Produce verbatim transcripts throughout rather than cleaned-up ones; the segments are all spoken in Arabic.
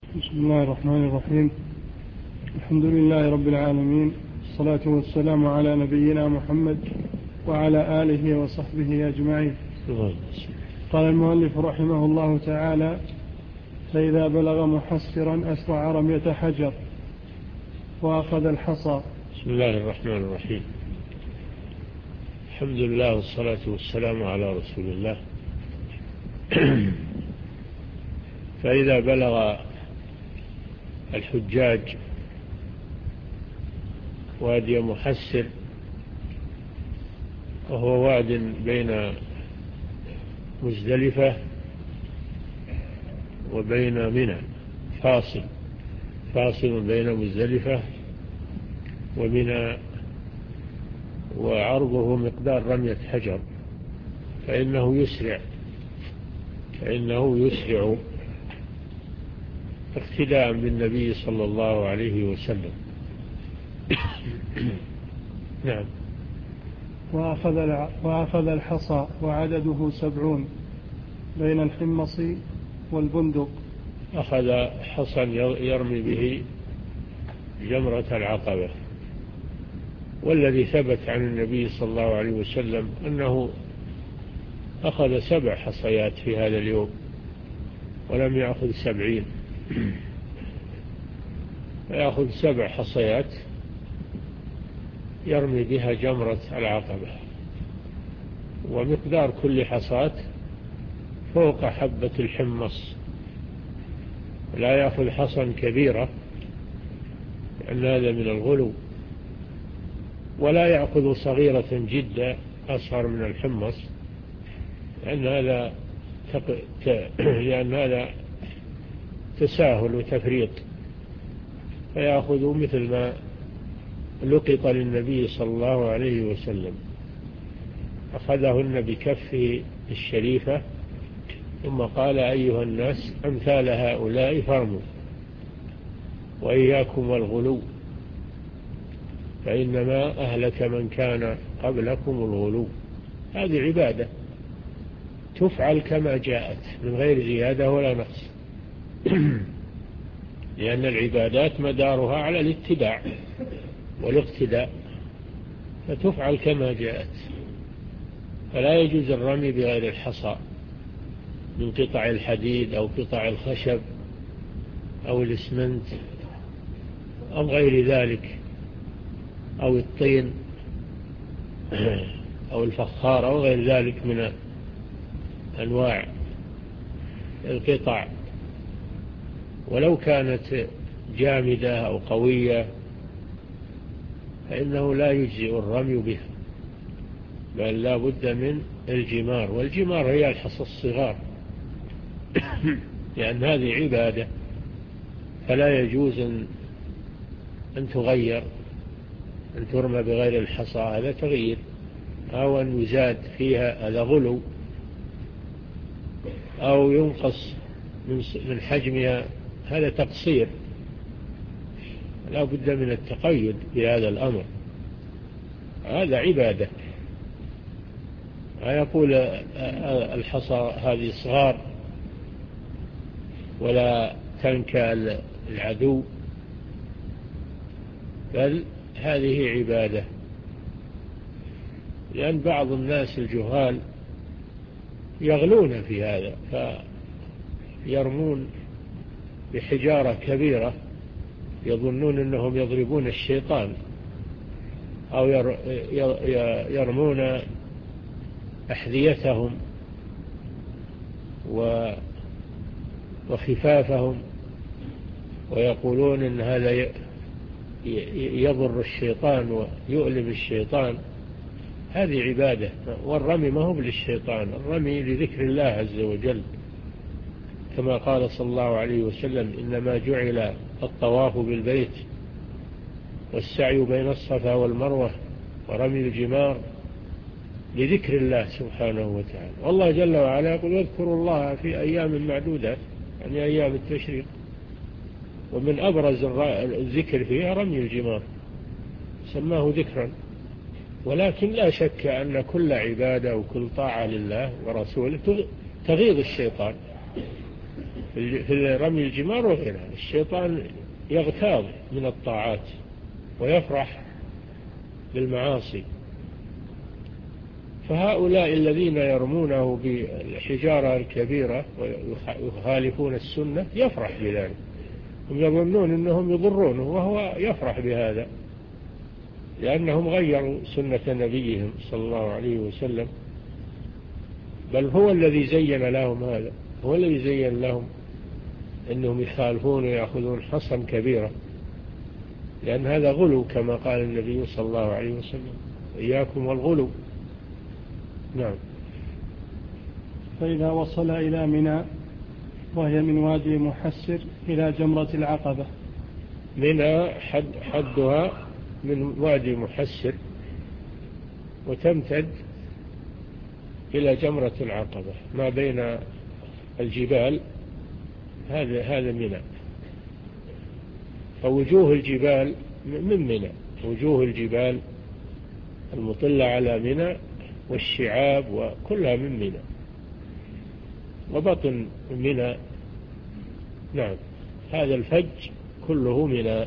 بسم الله الرحمن الرحيم. الحمد لله رب العالمين، الصلاة والسلام على نبينا محمد وعلى آله وصحبه أجمعين. قال المؤلف رحمه الله تعالى: فإذا بلغ محسرا أسرع رمية حجر وأخذ الحصى. بسم الله الرحمن الرحيم. الحمد لله والصلاة والسلام على رسول الله. فإذا بلغ الحجاج وادي محسر، وهو واد بين مزدلفة وبين منى، فاصل فاصل بين مزدلفة ومنى، وعرضه مقدار رمية حجر، فإنه يسرع فإنه يسرع اقتداء بالنبي صلى الله عليه وسلم. نعم. وأخذ وأخذ الحصى وعدده سبعون بين الحمص والبندق. أخذ حصى يرمي به جمرة العقبة، والذي ثبت عن النبي صلى الله عليه وسلم أنه أخذ سبع حصيات في هذا اليوم ولم يأخذ سبعين، فيأخذ سبع حصيات يرمي بها جمرة العقبة، ومقدار كل حصاة فوق حبة الحمص، لا يأخذ حصا كبيرة لأن هذا من الغلو، ولا يأخذ صغيرة جدا أصغر من الحمص لأن هذا لأن هذا تساهل وتفريط، فيأخذ مثل ما لقط للنبي صلى الله عليه وسلم. أخذهن بكفه الشريفة ثم قال: أيها الناس، أمثال هؤلاء فارموا، وإياكم والغلو، فإنما أهلك من كان قبلكم الغلو. هذه عبادة تفعل كما جاءت من غير زيادة ولا نقص، لأن العبادات مدارها على الاتباع والاقتداء، فتفعل كما جاءت، فلا يجوز الرمي بغير الحصى من قطع الحديد أو قطع الخشب أو الإسمنت أو غير ذلك، أو الطين أو الفخار أو غير ذلك من أنواع القطع، ولو كانت جامدة أو قوية فإنه لا يجزئ الرمي بها، بل لا بد من الجمار، والجمار هي الحصى الصغار، لأن هذه عبادة، فلا يجوز أن تغير أن ترمى بغير الحصى، هذا تغيير، أو أن يزاد فيها، هذا غلو، أو ينقص من حجمها، هذا تقصير. لا بد من التقيد بهذا الأمر، هذا عبادة. يقول الحصى هذه صغار ولا تنكى العدو، بل هذه عبادة، لأن بعض الناس الجهال يغلون في هذا، فيرمون بحجارة كبيرة يظنون أنهم يضربون الشيطان، أو يرمون أحذيتهم وخفافهم ويقولون أن هذا يضر الشيطان ويؤلم الشيطان. هذه عبادة، والرمي ما هو للشيطان، الرمي لذكر الله عز وجل، كما قال صلى الله عليه وسلم: إنما جعل الطواف بالبيت والسعي بين الصفا والمروة ورمي الجمار لذكر الله سبحانه وتعالى. والله جل وعلا يقول: واذكروا الله في أيام معدودات، يعني أيام التشريق، ومن أبرز الذكر فيها رمي الجمار، سماه ذكرا. ولكن لا شك أن كل عبادة وكل طاعة لله ورسوله تغيظ الشيطان، في رمي الجمار وغيرها. الشيطان يغتاظ من الطاعات ويفرح بالمعاصي، فهؤلاء الذين يرمونه بالحجارة الكبيرة ويخالفون السنة يفرح بذلك، هم يظنون أنهم يضرونه وهو يفرح بهذا، لأنهم غيروا سنة نبيهم صلى الله عليه وسلم، بل هو الذي زين لهم هذا، هو الذي زين لهم أنهم يخالفون ويأخذون حصا كبيرة، لأن هذا غلو كما قال النبي صلى الله عليه وسلم: إياكم والغلو. نعم. فإذا وصل إلى منى وهي من وادي محسر إلى جمرة العقبة. منى حد حدها من وادي محسر وتمتد إلى جمرة العقبة ما بين الجبال، هذا هذا منى. فوجوه الجبال من منى، وجوه الجبال المطلة على منى والشعاب وكلها من منى، وبطن منى. نعم، هذا الفج كله منى.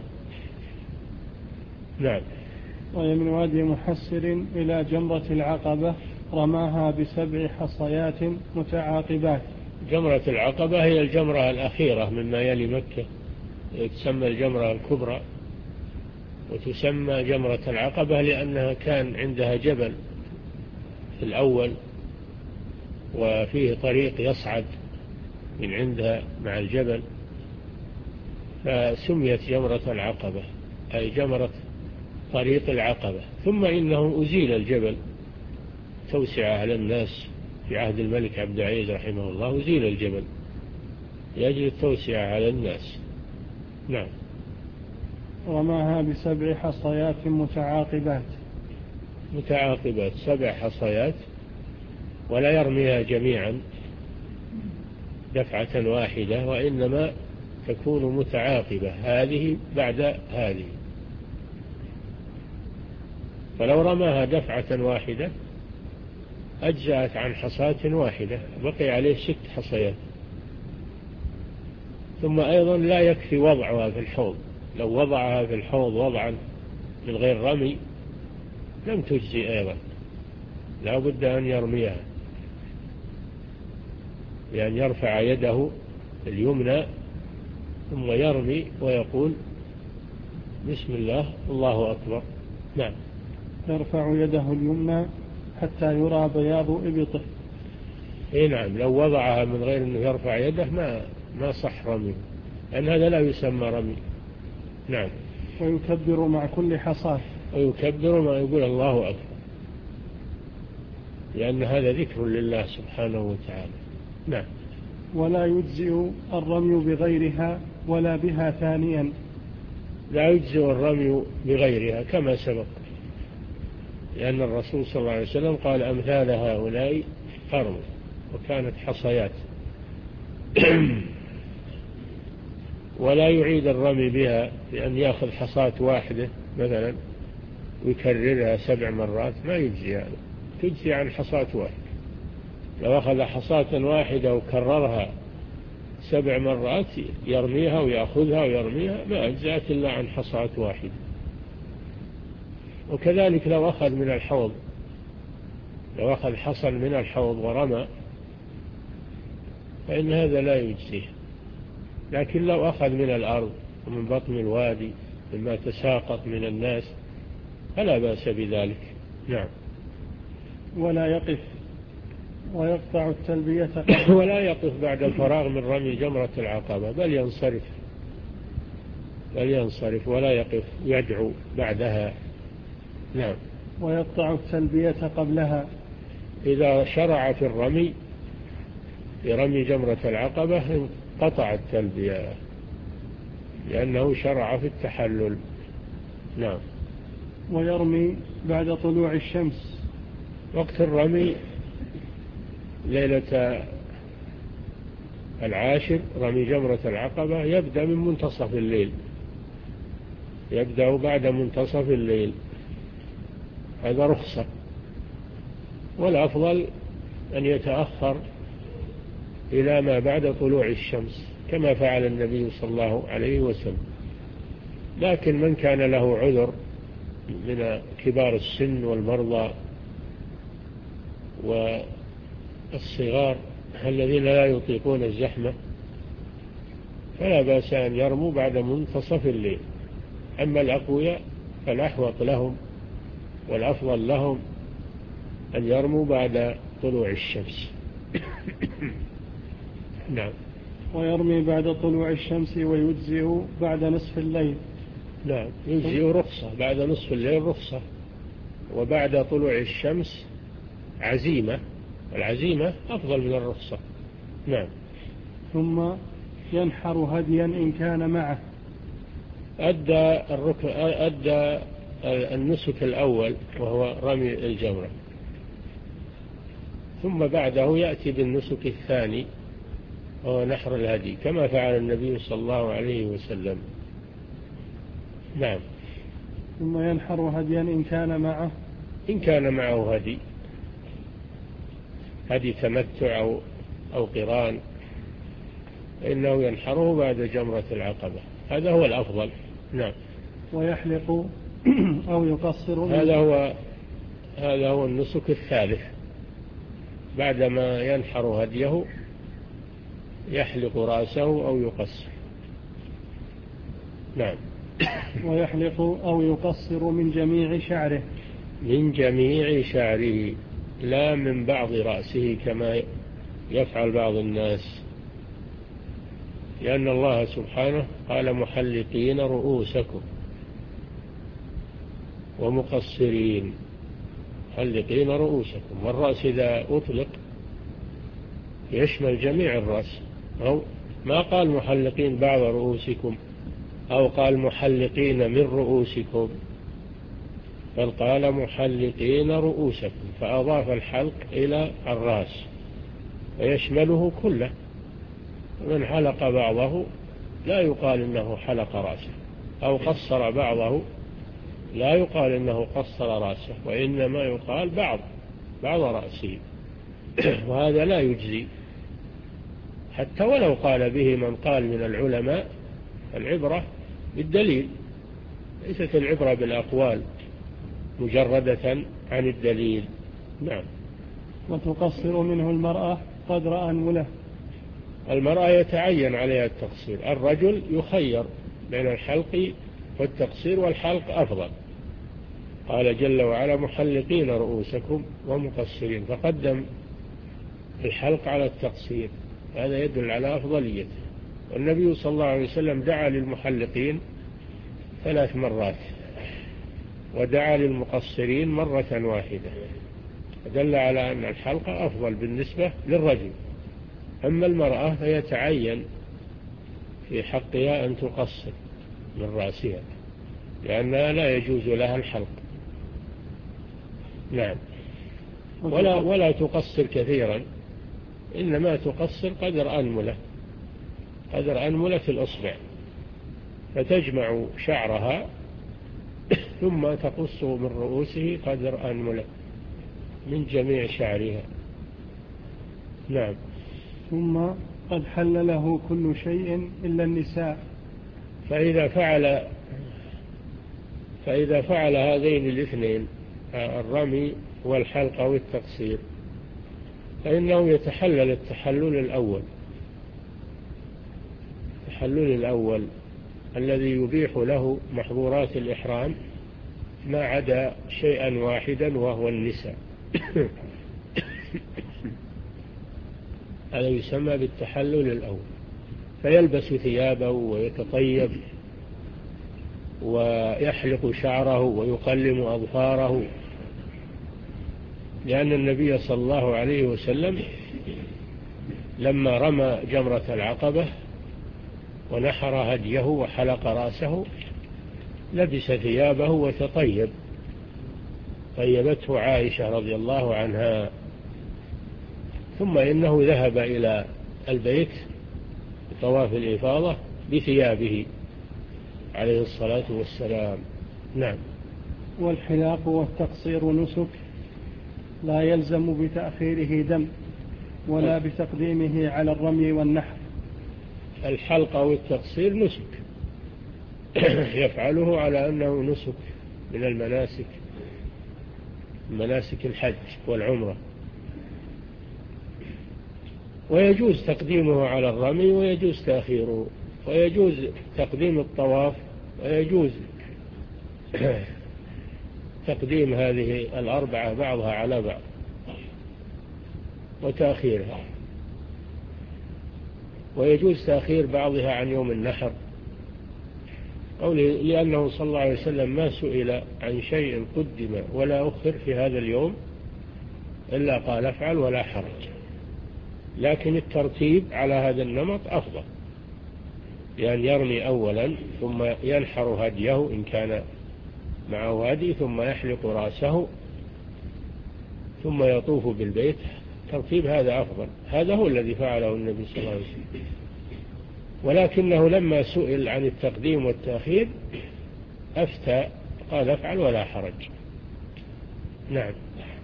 نعم. وهي من وادي محسر إلى جمرة العقبة رماها بسبع حصيات متعاقبات. جمرة العقبة هي الجمرة الأخيرة مما يلي مكة، تسمى الجمرة الكبرى، وتسمى جمرة العقبة لأنها كان عندها جبل في الأول وفيه طريق يصعد من عندها مع الجبل، فسميت جمرة العقبة، أي جمرة طريق العقبة. ثم إنه أزيل الجبل توسع على الناس في عهد الملك عبد العزيز رحمه الله، أزيل الجبل لأجل التوسع على الناس. نعم. رماها بسبع حصيات متعاقبات. متعاقبات، سبع حصيات، ولا يرميها جميعا دفعة واحدة، وإنما تكون متعاقبة، هذه بعد هذه. فلو رماها دفعة واحدة أجزأت عن حصاة واحدة، بقي عليه ست حصيات. ثم أيضا لا يكفي وضعها في الحوض، لو وضعها في الحوض وضعا من غير رمي لم تجزي أيضا، لا بد أن يرميها، لأن يرفع يده اليمنى ثم يرمي ويقول بسم الله الله أكبر. نعم. يرفع يده اليمنى حتى يرى بياض إبطه. إيه نعم، لو وضعها من غير أنه يرفع يده ما ما صح رميه، لأن هذا لا يسمى رمي. نعم. ويكبر مع كل حصاة. ويكبر ما يقول الله أكبر، لأن هذا ذكر لله سبحانه وتعالى. نعم. ولا يجزئ الرمي بغيرها ولا بها ثانيا. لا يجزئ الرمي بغيرها كما سبق، لأن الرسول صلى الله عليه وسلم قال أمثال هؤلاء فارموا، وكانت حصيات. ولا يعيد الرمي بها، لأن يأخذ حصاة واحدة مثلا ويكررها سبع مرات ما يجزي هذا، تجزي عن حصاة واحدة. لو أخذ حصاة واحدة وكررها سبع مرات يرميها ويأخذها ويرميها ما أجزأت إلا عن حصاة واحدة. وكذلك لو أخذ من الحوض، لو أخذ حصا من الحوض ورمى فإن هذا لا يجزيه. لكن لو أخذ من الأرض ومن بطن الوادي مما تساقط من الناس فلا بأس بذلك. نعم. ولا يقف ويقطع التلبية ولا يقف بعد الفراغ من رمي جمرة العقبة، بل ينصرف بل ينصرف ولا يقف يدعو بعدها. نعم. ويقطع التلبية قبلها. إذا شرع في الرمي في رمي جمرة العقبة قطع التلبية، لأنه شرع في التحلل. نعم. ويرمي بعد طلوع الشمس. وقت الرمي ليلة العاشر رمي جمرة العقبة يبدأ من منتصف الليل، يبدأ بعد منتصف الليل، هذا رخصة. والأفضل أن يتأخر إلى ما بعد طلوع الشمس، كما فعل النبي صلى الله عليه وسلم. لكن من كان له عذر من كبار السن والمرضى والصغار الذين لا يطيقون الزحمة فلا بأس أن يرموا بعد منتصف الليل. أما الأقوياء فالأحوط لهم والأفضل لهم أن يرموا بعد طلوع الشمس. نعم. ويرمي بعد طلوع الشمس ويجزئ بعد نصف الليل. نعم، يجزئ رخصة، بعد نصف الليل رخصة، وبعد طلوع الشمس عزيمة، العزيمة أفضل من الرخصة. نعم. ثم ينحر هديا إن كان معه. أدى الركن أدى النسك الأول وهو رمي الجمرة، ثم بعده يأتي بالنسك الثاني وهو نحر الهدي كما فعل النبي صلى الله عليه وسلم. نعم. ثم ينحر هديا إن كان معه إن كان معه هدي هدي تمتع أو, أو قران فإنه ينحره بعد جمرة العقبة، هذا هو الأفضل. نعم. ويحلق أو يقصر. هذا هو هذا هو النسك الثالث، بعدما ينحر هديه يحلق رأسه أو يقصر. نعم. ويحلق أو يقصر من جميع شعره. من جميع شعره، لا من بعض رأسه كما يفعل بعض الناس، لأن الله سبحانه قال محلقين رؤوسكم ومقصرين. محلقين رؤوسكم، والرأس إذا أطلق يشمل جميع الرأس، أو ما قال محلقين بعض رؤوسكم أو قال محلقين من رؤوسكم، بل قال محلقين رؤوسكم، فأضاف الحلق إلى الرأس ويشمله كله. من حلق بعضه لا يقال إنه حلق رأسه، أو قصر بعضه لا يقال إنه قصر رأسه، وإنما يقال بعض بعض رأسه، وهذا لا يجزي حتى ولو قال به من قال من العلماء. العبرة بالدليل، ليست العبرة بالأقوال مجردة عن الدليل. نعم. وتقصر منه المرأة قدر أنملة. المرأة يتعين عليها التقصير، الرجل يخير بين الحلق والتقصير، والحلق أفضل. قال جل وعلا محلقين رؤوسكم ومقصرين، فقدم الحلق على التقصير، هذا يدل على أفضليته. والنبي صلى الله عليه وسلم دعا للمحلقين ثلاث مرات ودعا للمقصرين مرة واحدة، دل على أن الحلق أفضل بالنسبة للرجل. أما المرأة فيتعين في حقها أن تقصر من رأسها، لأنها لا يجوز لها الحلق. نعم. ولا, ولا تقصر كثيرا، إنما تقصر قدر أنملة، قدر أنملة الأصبع، فتجمع شعرها ثم تقص من رؤوسه قدر أنملة من جميع شعرها. نعم. ثم قد حل له كل شيء إلا النساء. فإذا فعل فإذا فعل هذين الاثنين، الرمي والحلق والتقصير، فإنه يتحلل التحلل الأول التحلل الأول الذي يبيح له محظورات الإحرام ما عدا شيئا واحدا وهو النساء. هذا يسمى بالتحلل الأول، فيلبس ثيابه ويتطيب ويحلق شعره ويقلم أظفاره، لأن النبي صلى الله عليه وسلم لما رمى جمرة العقبة ونحر هديه وحلق رأسه لبس ثيابه وتطيب، طيبته عائشة رضي الله عنها، ثم إنه ذهب إلى البيت بطواف الإفاضة بثيابه عليه الصلاة والسلام. نعم. والحلاق والتقصير نسك لا يلزم بتأخيره دم ولا بتقديمه على الرمي والنحر. الحلق أو التقصير نسك يفعله على أنه نسك من المناسك، مناسك الحج والعمرة. ويجوز تقديمه على الرمي ويجوز تأخيره، ويجوز تقديم الطواف، ويجوز تقديم هذه الأربعة بعضها على بعض وتأخيرها، ويجوز تأخير بعضها عن يوم النحر، أو لأنه صلى الله عليه وسلم ما سئل عن شيء قدم ولا أخر في هذا اليوم إلا قال افعل ولا حرج. لكن الترتيب على هذا النمط أفضل، لأن يرمي أولا ثم ينحر هديه إن كان معه هدي، ثم يحلق رأسه ثم يطوف بالبيت. ترتيب هذا أفضل، هذا هو الذي فعله النبي صلى الله عليه وسلم. ولكنه لما سئل عن التقديم والتأخير أفتى قال افعل ولا حرج. نعم.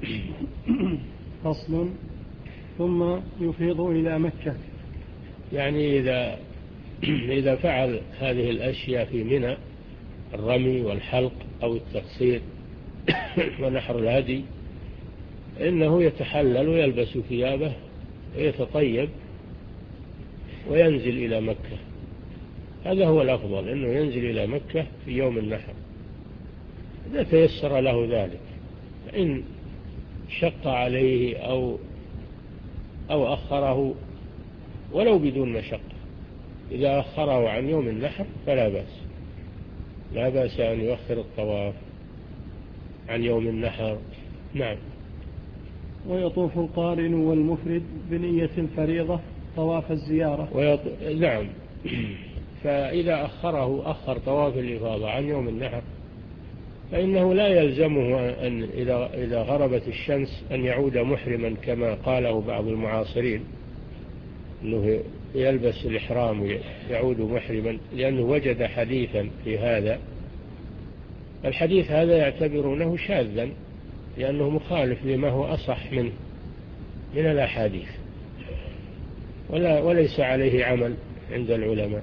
فصل. ثم يفيض إلى مكة. يعني إذا إذا فعل هذه الأشياء في منى، الرمي والحلق أو التقصير ونحر الهدي، إنه يتحلل ويلبس ثيابه ويتطيب وينزل إلى مكة. هذا هو الأفضل، إنه ينزل إلى مكة في يوم النحر إذا تيسر له ذلك. فإن شق عليه أو أو أخره ولو بدون مشقة، إذا أخره عن يوم النحر فلا بأس، لا بأس أن يؤخر الطواف عن يوم النحر. نعم. ويطوف القارن والمفرد بنية الفريضة طواف الزيارة. ويط... نعم. فإذا أخره أخر طواف الإفاضة عن يوم النحر فإنه لا يلزمه أن إذا إذا غربت الشمس أن يعود محرما كما قاله بعض المعاصرين، أنه يلبس الإحرام ويعود محرما، لأنه وجد حديثا في هذا. الحديث هذا يعتبرونه شاذا لأنه مخالف لما هو أصح منه من الأحاديث، ولا وليس عليه عمل عند العلماء،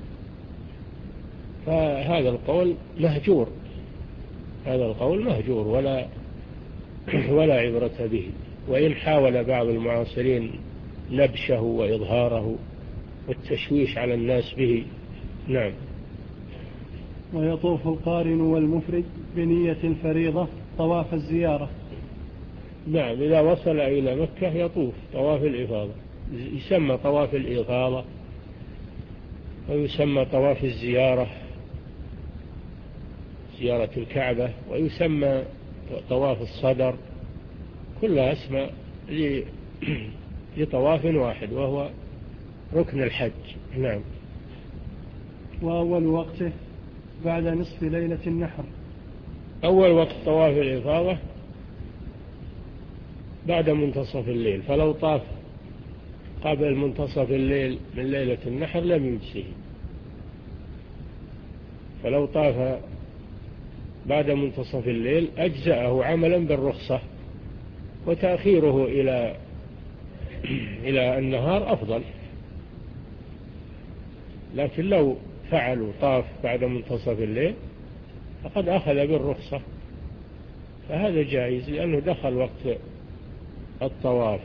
فهذا القول مهجور، هذا القول مهجور ولا ولا عبرة به. وإن حاول بعض المعاصرين نبشه وإظهاره والتشويش على الناس به. نعم. ويطوف القارن والمفرد بنية الفريضة طواف الزيارة. نعم. إذا وصل إلى مكة يطوف طواف الإفاضة، يسمى طواف الإفاضة ويسمى طواف الزيارة، زيارة الكعبة، ويسمى طواف الصدر، كلها اسماء لطواف واحد وهو ركن الحج. نعم. وأول وقته بعد نصف ليلة النحر. أول وقت طواف الإفاضة بعد منتصف الليل، فلو طاف قبل منتصف الليل من ليلة النحر لم يجزه، فلو طاف بعد منتصف الليل أجزأه عملا بالرخصة، وتأخيره إلى إلى النهار أفضل. لكن لو فعلوا طاف بعد منتصف الليل فقد أخذ بالرخصة، فهذا جائز لأنه دخل وقت الطواف.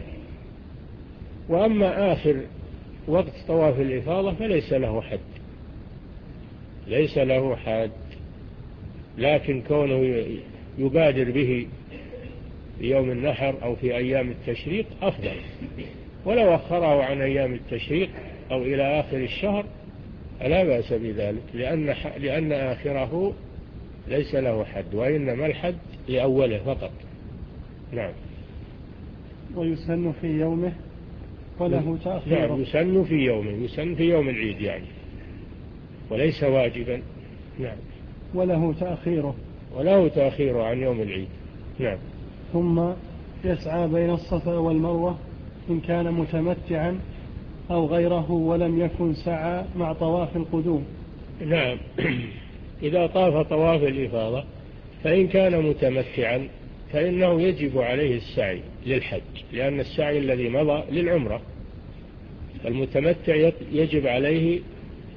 وأما آخر وقت طواف الإفاضة فليس له حد، ليس له حد، لكن كونه يبادر به في يوم النحر أو في أيام التشريق أفضل، ولو أخره عن أيام التشريق أو إلى آخر الشهر فلا بأس بذلك، لأن, لأن آخره ليس له حد، وإنما الحد لأوله فقط. نعم. ويسن في يومه وله تأخيره. نعم. يسن في يومه، يسن في يوم العيد يعني، وليس واجبا. نعم. وله تأخيره. وله تأخيره عن يوم العيد. نعم. ثم يسعى بين الصفا والمروة إن كان متمتعا أو غيره ولم يكن سعى مع طواف القدوم. نعم. إذا طاف طواف الإفاضة فإن كان متمتعا فإنه يجب عليه السعي للحج، لأن السعي الذي مضى للعمرة، المتمتع يجب عليه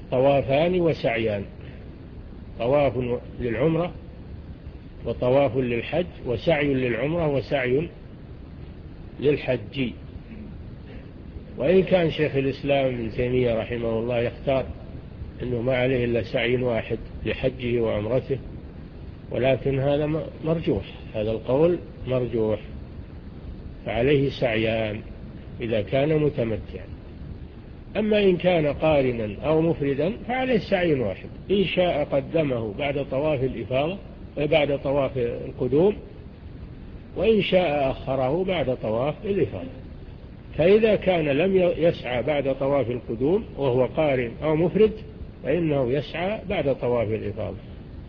طوافان وسعيان، طواف للعمرة وطواف للحج، وسعي للعمرة وسعي للحج. وإن كان شيخ الإسلام ابن تيمية رحمه الله يختار أنه ما عليه إلا سعي واحد لحجه وعمرته، ولكن هذا مرجوح، هذا القول مرجوح، فعليه سعيان إذا كان متمتعا. أما إن كان قارنا أو مفردا فعليه سعي واحد، إن شاء قدمه بعد طواف الإفاضة بعد طواف القدوم، وإن شاء أخره بعد طواف الإفاضة. فإذا كان لم يسعى بعد طواف القدوم وهو قارن أو مفرد فإنه يسعى بعد طواف الإفاضة.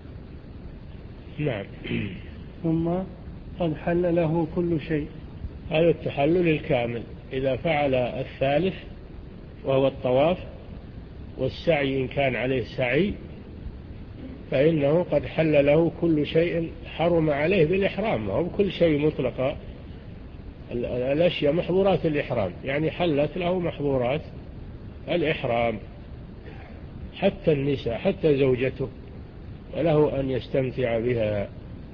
نعم. ثم قد حل له كل شيء، هذا التحلل الكامل إذا فعل الثالث وهو الطواف والسعي، إن كان عليه سعي فإنه قد حل له كل شيء حرم عليه بالإحرام، وهو كل شيء مطلقا الأشياء محظورات الإحرام، يعني حلت له محظورات الإحرام، حتى النساء حتى زوجته وله أن يستمتع بها.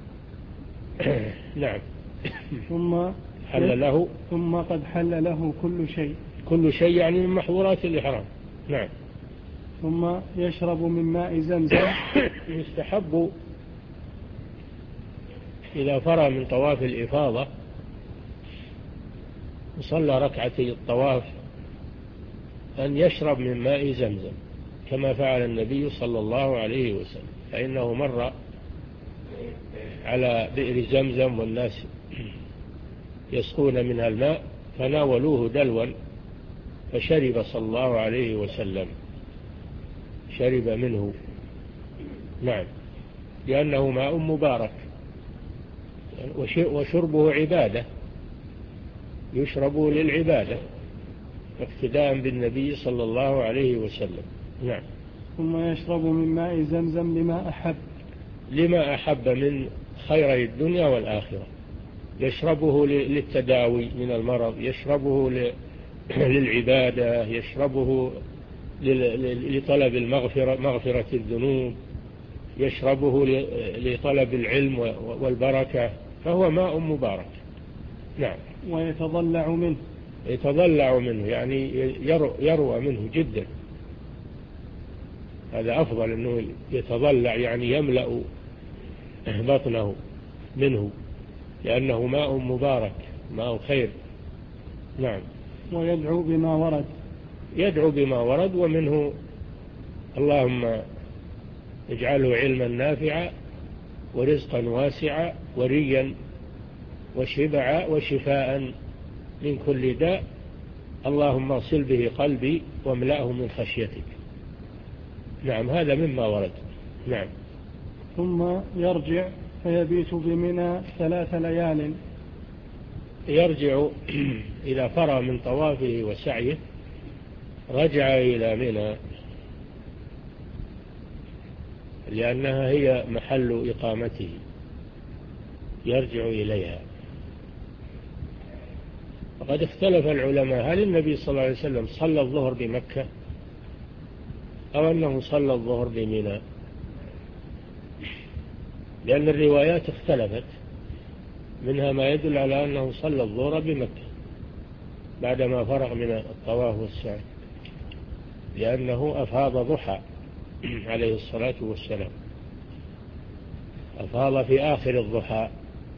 نعم. ثم حل له ثم قد حل له كل شيء، كل شيء يعني من محظورات الإحرام. نعم. ثم يشرب من ماء زمزم. يستحب إذا فرغ من طواف الإفاضة وصلى ركعتي الطواف أن يشرب من ماء زمزم كما فعل النبي صلى الله عليه وسلم، فإنه مر على بئر زمزم والناس يسقون منها الماء فناولوه دلوا فشرب صلى الله عليه وسلم، شرب منه. نعم، لأنه ماء مبارك وشربه عبادة، يشرب للعبادة اقتداء بالنبي صلى الله عليه وسلم. نعم. ثم يشرب من ماء زمزم لما أحب لما أحب من خير الدنيا والآخرة، يشربه للتداوي من المرض، يشربه للعبادة، يشربه لطلب المغفرة مغفرة الذنوب، يشربه لطلب العلم والبركة، فهو ماء مبارك. نعم. ويتضلع منه، يتضلع منه يعني يروى منه جدا، هذا أفضل أنه يتضلع يعني يملأ بطنه منه، لأنه ماء مبارك ماء خير. نعم. ويدعو بما ورد، يدعو بما ورد، ومنه اللهم اجعله علما نافعا ورزقا واسعا وريا وشبعا وشفاء من كل داء، اللهم اغسل به قلبي واملأه من خشيتك. نعم، هذا مما ورد. نعم. ثم يرجع فيبيت بمنى ثلاث ليال. يرجع إذا فرغ من طوافه وسعيه رجع إلى منى، لأنها هي محل إقامته، يرجع إليها. وقد اختلف العلماء هل النبي صلى الله عليه وسلم صلى الظهر بمكة أو أنه صلى الظهر بمنى، لأن الروايات اختلفت، منها ما يدل على أنه صلى الظهر بمكة بعدما فرغ من الطواف والسعي، لأنه أفاض ضحى عليه الصلاة والسلام، أفاض في آخر الضحى.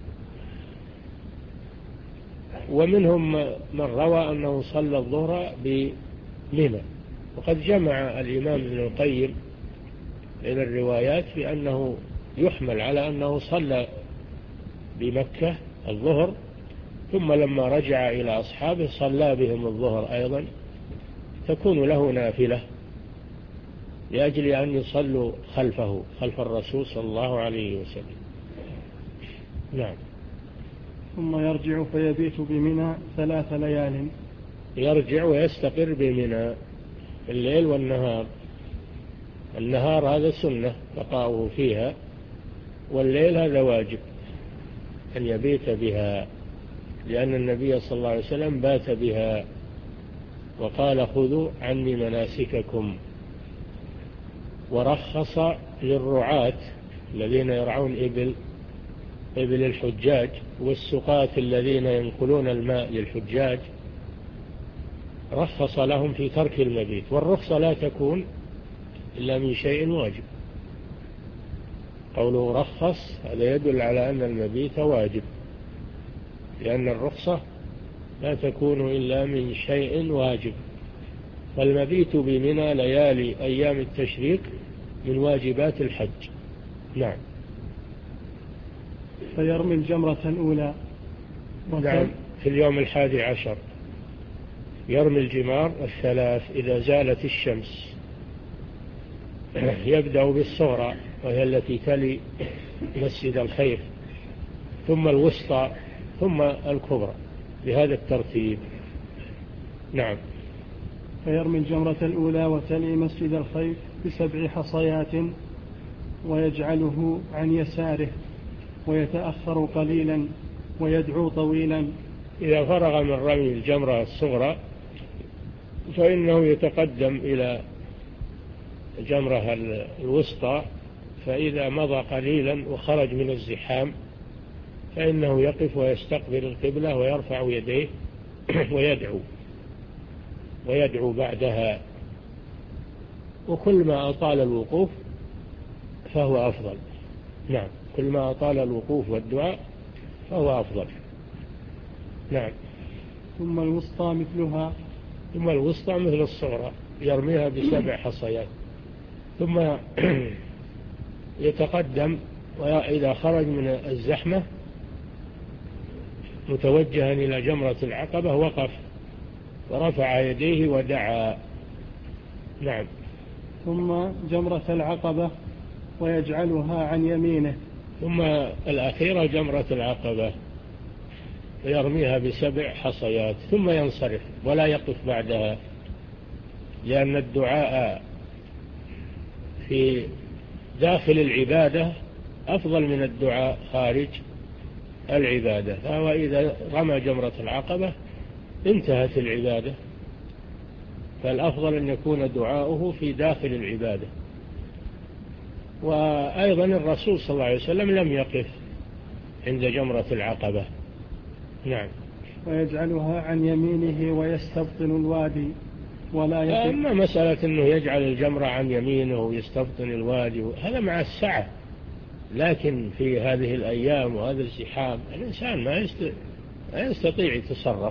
ومنهم من روى أنه صلى الظهر بمنى، وقد جمع الإمام ابن القيم إلى الروايات بأنه يحمل على أنه صلى بمكة الظهر، ثم لما رجع إلى أصحابه صلى بهم الظهر أيضا، تكون له نافلة لأجل أن يصلوا خلفه خلف الرسول صلى الله عليه وسلم. نعم. ثم يرجع فيبيت بمنى ثلاث ليال. يرجع ويستقر بمنى الليل والنهار، النهار هذا سنة بقاؤه فيها، والليل هذا واجب أن يبيت بها، لأن النبي صلى الله عليه وسلم بات بها وقال خذوا عني مناسككم، ورخص للرعاة الذين يرعون إبل إبل الحجاج والسقاة الذين ينقلون الماء للحجاج، رخص لهم في ترك المبيت، والرخصة لا تكون إلا من شيء واجب. قوله رخص هذا يدل على أن المبيت واجب، لأن الرخصة لا تكون إلا من شيء واجب. فالمبيت بمنى ليالي أيام التشريق من واجبات الحج. نعم. فيرمي الجمرة الأولى. نعم، في اليوم الحادي عشر يرمي الجمار الثلاث إذا زالت الشمس. يبدأ بالصغرى وهي التي تلي مسجد الخيف، ثم الوسطى، ثم الكبرى، بهذا الترتيب. نعم. فيرمي الجمرة الأولى وتلي مسجد الخيف بسبع حصيات، ويجعله عن يساره، ويتأخر قليلا ويدعو طويلا. إذا فرغ من رمي الجمرة الصغرى فإنه يتقدم إلى الجمرة الوسطى، فإذا مضى قليلا وخرج من الزحام فإنه يقف ويستقبل القبلة ويرفع يديه ويدعو ويدعو بعدها. وكل ما أطال الوقوف فهو أفضل. نعم، كل ما أطال الوقوف والدعاء فهو أفضل. نعم. ثم الوسطى مثلها. ثم الوسطى مثل الصغرى يرميها بسبع حصيات، ثم يتقدم، وإذا خرج من الزحمة متوجها إلى جمرة العقبة وقف ورفع يديه ودعا. نعم. ثم جمرة العقبة ويجعلها عن يمينه. ثم الأخيرة جمرة العقبة ويرميها بسبع حصيات، ثم ينصرف ولا يقف بعدها، لأن الدعاء في داخل العبادة أفضل من الدعاء خارج العبادة. فهو إذا رمى جمرة العقبة انتهت العبادة، فالأفضل أن يكون دعاؤه في داخل العبادة. وأيضا الرسول صلى الله عليه وسلم لم يقف عند جمرة العقبة. نعم. ويجعلها عن يمينه ويستبطن الوادي ولا يقف. أما مسألة أنه يجعل الجمرة عن يمينه ويستبطن الوادي هذا مع السعة، لكن في هذه الأيام وهذا الزحام الإنسان ما يستطيع يتصرف،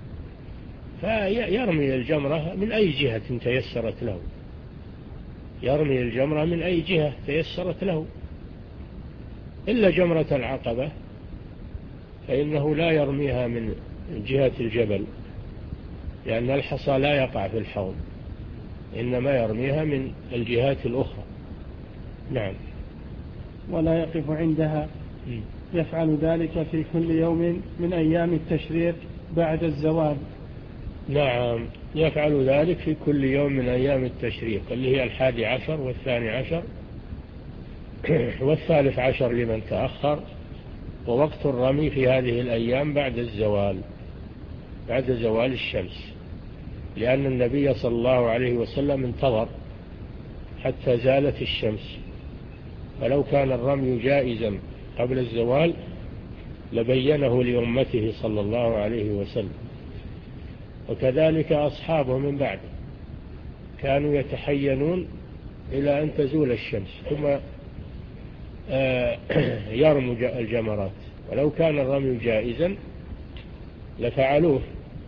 فيرمي الجمرة من أي جهة تيسرت له، يرمي الجمرة من أي جهة تيسرت له، إلا جمرة العقبة فإنه لا يرميها من جهة الجبل، لأن الحصى لا يقع في الحوض، إنما يرميها من الجهات الأخرى. نعم. ولا يقف عندها. م. يفعل ذلك في كل يوم من أيام التشريق بعد الزوال. نعم، يفعل ذلك في كل يوم من أيام التشريق اللي هي الحادي عشر والثاني عشر والثالث عشر لمن تأخر. ووقت الرمي في هذه الأيام بعد الزوال، بعد زوال الشمس، لأن النبي صلى الله عليه وسلم انتظر حتى زالت الشمس، فلو كان الرمي جائزا قبل الزوال لبينه لأمته صلى الله عليه وسلم. وكذلك أصحابه من بعد كانوا يتحينون إلى أن تزول الشمس ثم يرموا الجمرات، ولو كان الرمي جائزا لفعلوه،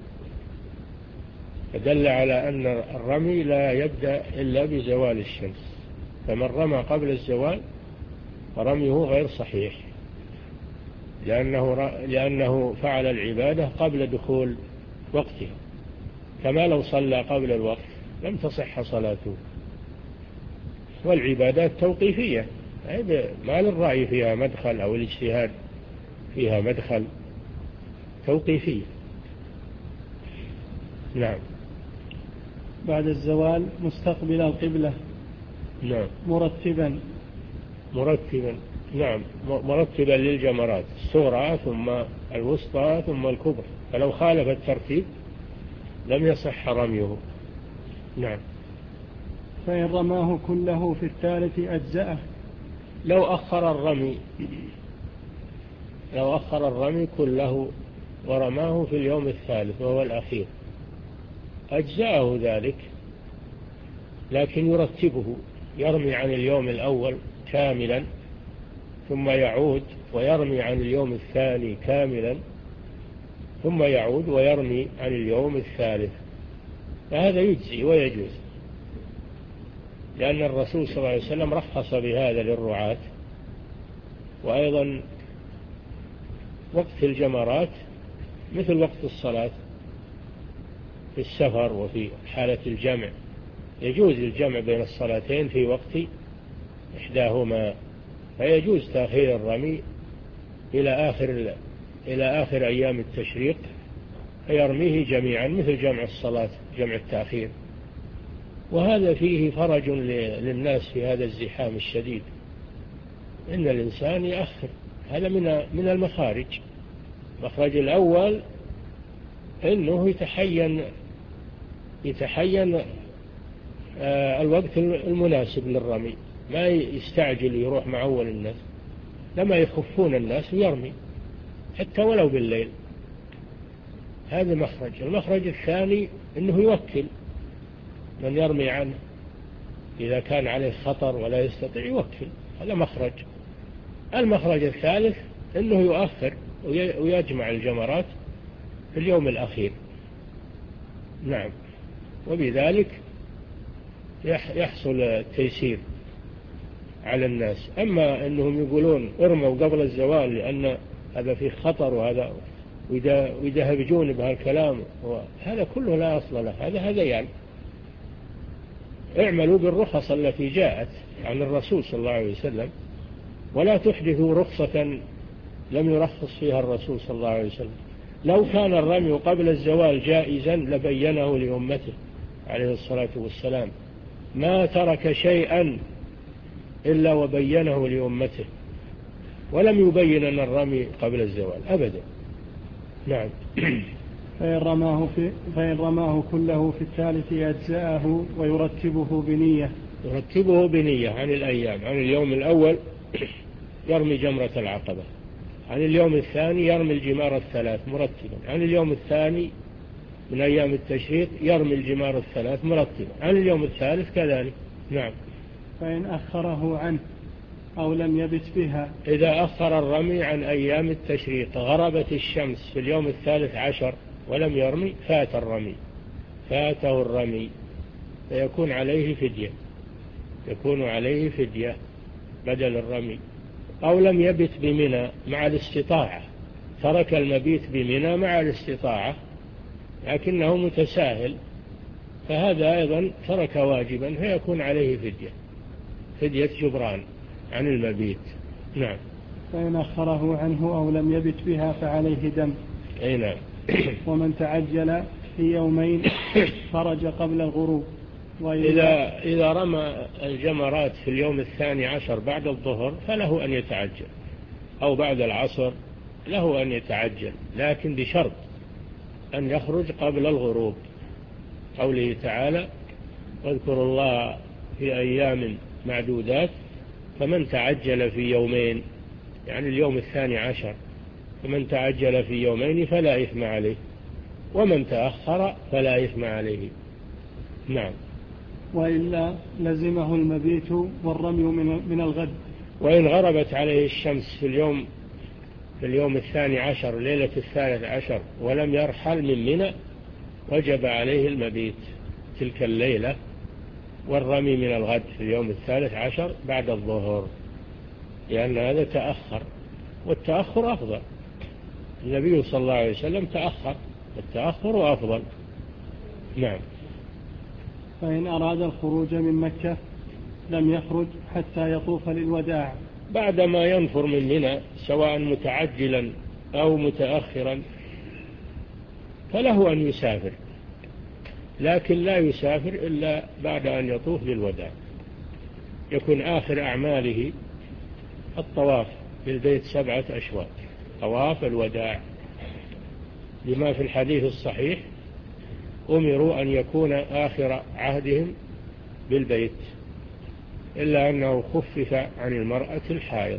فدل على أن الرمي لا يبدأ إلا بزوال الشمس، فمن رمى قبل الزوال فرميه غير صحيح، لأنه, لأنه فعل العبادة قبل دخول وقتها، كما لو صلى قبل الوقت لم تصح صلاته. والعبادات توقيفية ما للرأي فيها مدخل أو الاجتهاد فيها مدخل، توقيفية. نعم. بعد الزوال مستقبل القبلة. نعم. مرتبا. مرتبا. نعم، مرتبا للجمرات الصغرى ثم الوسطى ثم الكبرى، فلو خالف الترتيب لم يصح رميه. نعم. فإن رماه كله في الثالث أجزأه. لو أخر الرمي لو أخر الرمي كله ورماه في اليوم الثالث وهو الأخير أجزأه ذلك، لكن يرتبه، يرمي عن اليوم الأول كاملا ثم يعود ويرمي عن اليوم الثاني كاملا ثم يعود ويرمي عن اليوم الثالث، فهذا يجزي ويجوز، لأن الرسول صلى الله عليه وسلم رخص بهذا للرعاة. وأيضا وقت الجمرات مثل وقت الصلاة في السفر وفي حالة الجمع، يجوز الجمع بين الصلاتين في وقت إحداهما، فيجوز تأخير الرمي إلى آخر إلى آخر أيام التشريق فيرميه جميعا مثل جمع الصلاة جمع التأخير. وهذا فيه فرج للناس في هذا الزحام الشديد، إن الإنسان يأخر، هذا من من المخارج. المخرج الأول إنه يتحين يتحين الوقت المناسب للرمي، ما يستعجل يروح مع أول الناس، لما يخفون الناس ويرمي حتى ولو بالليل، هذا مخرج. المخرج الثاني إنه يوكل من يرمي عنه، إذا كان عليه خطر ولا يستطيع يوكل، هذا مخرج. المخرج الثالث إنه يؤخر ويجمع الجمرات في اليوم الأخير. نعم، وبذلك يحصل التيسير على الناس. أما أنهم يقولون ارموا قبل الزوال لأن هذا فيه خطر وهذا ويدهبجون بهالكلام، هذا كله لا أصل له، هذا هذا يعني اعملوا بالرخص التي جاءت عن الرسول صلى الله عليه وسلم، ولا تحدثوا رخصة لم يرخص فيها الرسول صلى الله عليه وسلم. لو كان الرمي قبل الزوال جائزا لبينه لأمته عليه الصلاة والسلام، ما ترك شيئا إلا وبينه لأمته، ولم يبين أن الرمي قبل الزوال أبدا. نعم. فإن رماه, في فإن رماه كله في الثالث أجزأه ويرتبه بنية يرتبه بنية عن الأيام، عن اليوم الأول يرمي جمرة العقبة، عن اليوم الثاني يرمي الجمار الثلاث مرتبا، عن اليوم الثاني من أيام التشريق يرمي الجمار الثلاث مرتبا، عن اليوم الثالث كذلك. نعم. فإن أخره عنه أو لم يبت بها، إذا أخر الرمي عن أيام التشريق، غربت الشمس في اليوم الثالث عشر ولم يرمي، فات الرمي فاته الرمي فيكون عليه فدية، يكون عليه فدية بدل الرمي. أو لم يبت بمنى مع الاستطاعة، ترك المبيت بمنى مع الاستطاعة لكنه متساهل، فهذا أيضا ترك واجبا فيكون عليه فدية، فدية جبران عن المبيت. نعم. فإن أخره عنه أو لم يبت بها فعليه دم. أي نعم. ومن تعجل في يومين خرج قبل الغروب. إذا, إذا رمى الجمرات في اليوم الثاني عشر بعد الظهر فله أن يتعجل، أو بعد العصر له أن يتعجل، لكن بشرط أن يخرج قبل الغروب، قوله تعالى واذكروا الله في أيام معدودات، فمن تعجل في يومين، يعني اليوم الثاني عشر، فمن تعجل في يومين فلا إثم عليه، ومن تأخر فلا إثم عليه. نعم. وإلا لزمه المبيت والرمي من الغد. وإن غربت عليه الشمس في اليوم في اليوم الثاني عشر ليلة الثالث عشر ولم يرحل من منى، وجب عليه المبيت تلك الليلة والرمي من الغد في اليوم الثالث عشر بعد الظهر، لأن هذا تأخر، والتأخر أفضل. النبي صلى الله عليه وسلم تأخر، التأخر أفضل. نعم. فإن أراد الخروج من مكة لم يخرج حتى يطوف للوداع، بعدما ينفر من منى سواء متعجلا أو متأخرا فله أن يسافر، لكن لا يسافر إلا بعد أن يطوف للوداع، يكون آخر أعماله الطواف بالبيت سبعة أشواط، طواف الوداع، لما في الحديث الصحيح أمروا أن يكون آخر عهدهم بالبيت، إلا أنه خفف عن المرأة الحائض.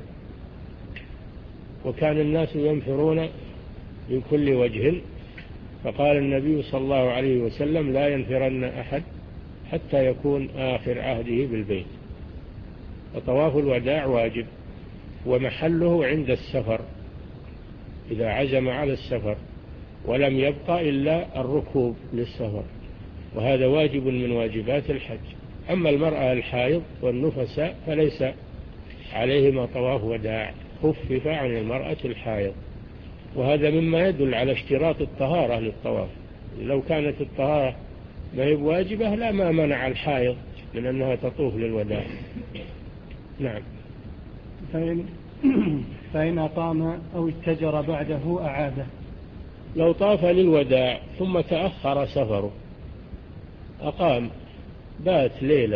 وكان الناس ينفرون من كل وجه، فقال النبي صلى الله عليه وسلم لا ينفرن أحد حتى يكون آخر عهده بالبيت. وطواف الوداع واجب، ومحله عند السفر، إذا عزم على السفر ولم يبقى إلا الركوب للسفر، وهذا واجب من واجبات الحج. أما المرأة الحائض والنفساء فليس عليهما طواف وداع، خفف عن المرأة الحائض. وهذا مما يدل على اشتراط الطهارة للطواف. لو كانت الطهارة ما هي واجبة لا ما منع الحائض من أنها تطوف للوداع. نعم. فإن, فإن أقام أو اتجر بعده أعاده. لو طاف للوداع ثم تأخر سفره، أقام بات ليلة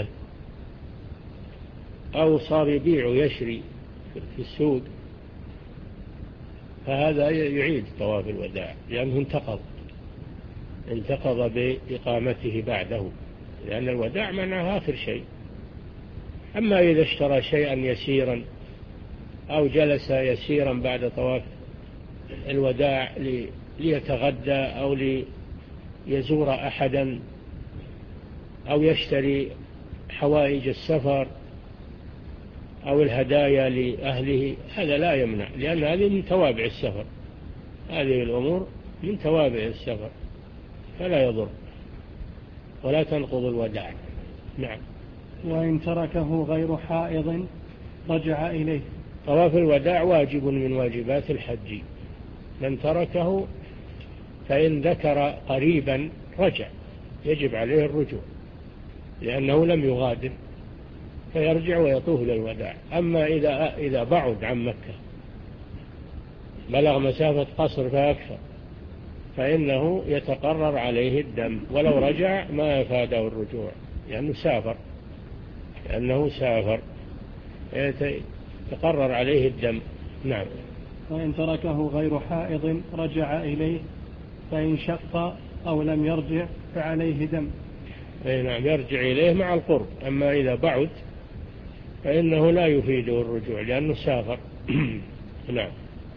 أو صار يبيع ويشري في السوق، فهذا يعيد طواف الوداع، لأنه انتقض انتقض بإقامته بعده، لأن الوداع معناه آخر شيء. أما إذا اشترى شيئا يسيرا أو جلس يسيرا بعد طواف الوداع ليتغدى أو ليزور أحدا أو يشتري حوائج السفر أو الهدايا لأهله، هذا لا يمنع، لأن هذه من توابع السفر، هذه الأمور من توابع السفر، فلا يضر ولا تنقض الوداع. نعم. وإن تركه غير حائض رجع إليه. طواف الوداع واجب من واجبات الحج، من تركه فإن ذكر قريبا رجع، يجب عليه الرجوع لأنه لم يغادر، فيرجع ويطوف للوداع. أما إذا إذا بعد عن مكة بلغ مسافة قصر فأكثر فإنه يتقرر عليه الدم، ولو رجع ما يفاده الرجوع لأنه سافر لأنه سافر يتقرر عليه الدم. نعم. وإن تركه غير حائض رجع إليه، فإن شق أو لم يرجع فعليه دم. أي نعم، يرجع إليه مع القرب. أما إذا بعد فإنه لا يفيده الرجوع لأنه سافر. نعم.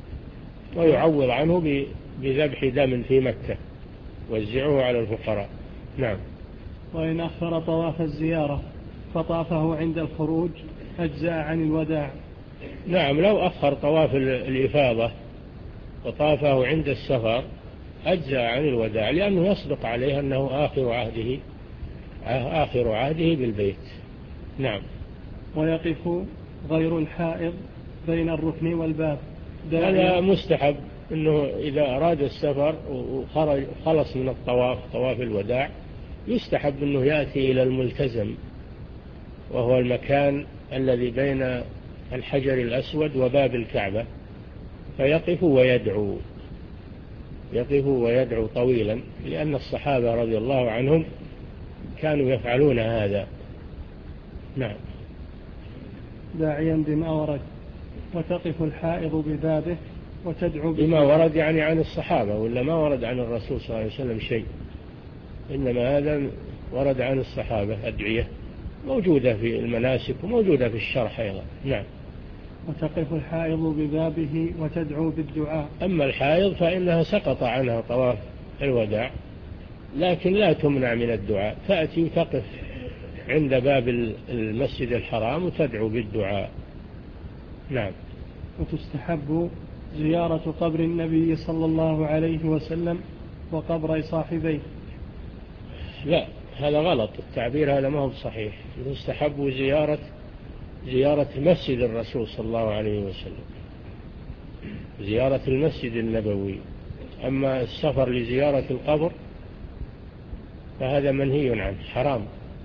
ويعوض عنه بذبح دم في مكة وزعوه على الفقراء. نعم. وإن أخر طواف الزيارة فطافه عند الخروج أجزاء عن الوداع. نعم، لو أخر طواف الإفاضة وطافه عند السفر أجزاء عن الوداع، لأنه يصدق عليه أنه آخر عهده آخر عهده بالبيت. نعم. ويقف غير الحائض بين الركن والباب. هذا مستحب، أنه إذا أراد السفر وخلص من الطواف طواف الوداع يستحب أنه يأتي إلى الملتزم، وهو المكان الذي بين الحجر الأسود وباب الكعبة، فيقف ويدعو يقف ويدعو طويلا، لأن الصحابة رضي الله عنهم كانوا يفعلون هذا. نعم. داعيا بما ورد. وتقف الحائض ببابه وتدعو بما ورد يعني عن الصحابة، ولا ما ورد عن الرسول صلى الله عليه وسلم شيء، إنما هذا ورد عن الصحابة أدعية موجودة في المناسك وموجودة في الشرح أيضا. نعم. وتقف الحائض ببابه وتدعو بالدعاء. أما الحائض فإنها سقط عنها طواف الوداع، لكن لا تمنع من الدعاء، تأتي وتقف عند باب المسجد الحرام وتدعو بالدعاء. نعم. وتستحب زيارة قبر النبي صلى الله عليه وسلم وقبر صاحبيه. لا، هذا غلط، التعبير هذا ما هو صحيح. يستحب زيارة زيارة مسجد الرسول صلى الله عليه وسلم، زيارة المسجد النبوي. أما السفر لزيارة القبر فهذا منهي عنه، حرام.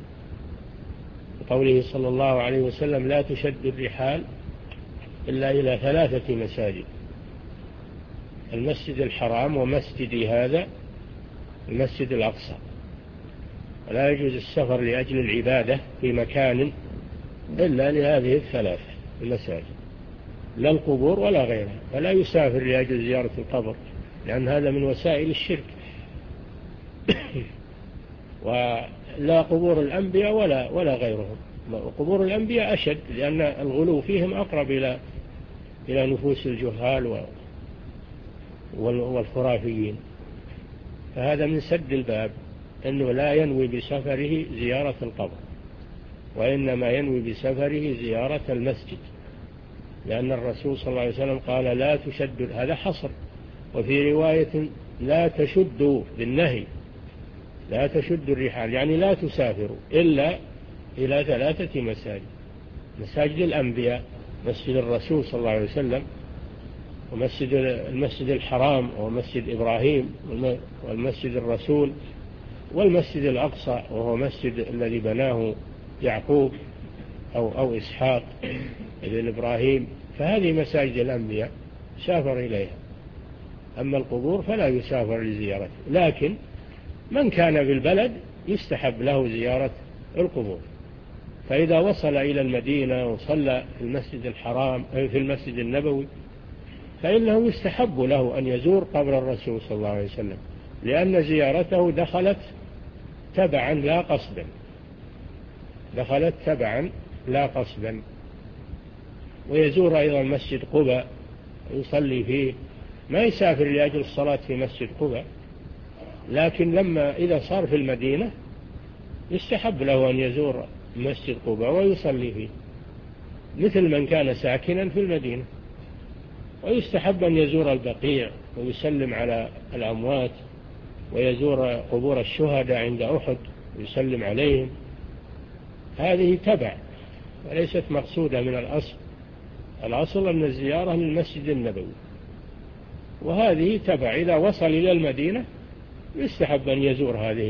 قوله صلى الله عليه وسلم لا تشد الرحال إلا إلى ثلاثة مساجد: المسجد الحرام ومسجدي هذا المسجد الأقصى. ولا يجوز السفر لأجل العبادة في مكان إلا لهذه الثلاث المساجد، لا القبور ولا غيرها. فلا يسافر لأجل زيارة القبر، لأن هذا من وسائل الشرك. ولا قبور الأنبياء ولا ولا غيرهم. قبور الأنبياء أشد، لأن الغلو فيهم أقرب إلى إلى نفوس الجهال والخرافيين. فهذا من سد الباب، أنه لا ينوي بسفره زيارة القبر، وإنما ينوي بسفره زيارة المسجد، لأن الرسول صلى الله عليه وسلم قال لا تشد، هذا حصر. وفي رواية لا تشد بالنهي، لا تشد الرحال، يعني لا تسافروا إلا إلى ثلاثة مساجد: مساجد الأنبياء، مسجد الرسول صلى الله عليه وسلم، ومسجد المسجد الحرام ومسجد إبراهيم والمسجد الرسول، والمسجد الأقصى وهو مسجد الذي بناه يعقوب أو, أو إسحاق ابن إبراهيم. فهذه مساجد الأنبياء سافر إليها. أما القبور فلا يسافر لزيارته، لكن من كان بالبلد يستحب له زيارة القبور. فإذا وصل إلى المدينة وصلى في المسجد الحرام في المسجد النبوي فإنه يستحب له أن يزور قبر الرسول صلى الله عليه وسلم، لأن زيارته دخلت تبعا لا قصدا، دخلت تبعا لا قصدا. ويزور أيضا مسجد قباء يصلي فيه، ما يسافر لأجل الصلاة في مسجد قباء، لكن لما إذا صار في المدينة يستحب له أن يزور مسجد قباء ويصلي فيه مثل من كان ساكنا في المدينة. ويستحب أن يزور البقيع ويسلم على الأموات، ويزور قبور الشهداء عند أحد ويسلم عليهم. هذه تبع وليست مقصودة من الأصل. الأصل أن الزيارة للمسجد النبوي، وهذه تبع. إذا وصل إلى المدينة يستحب أن يزور هذه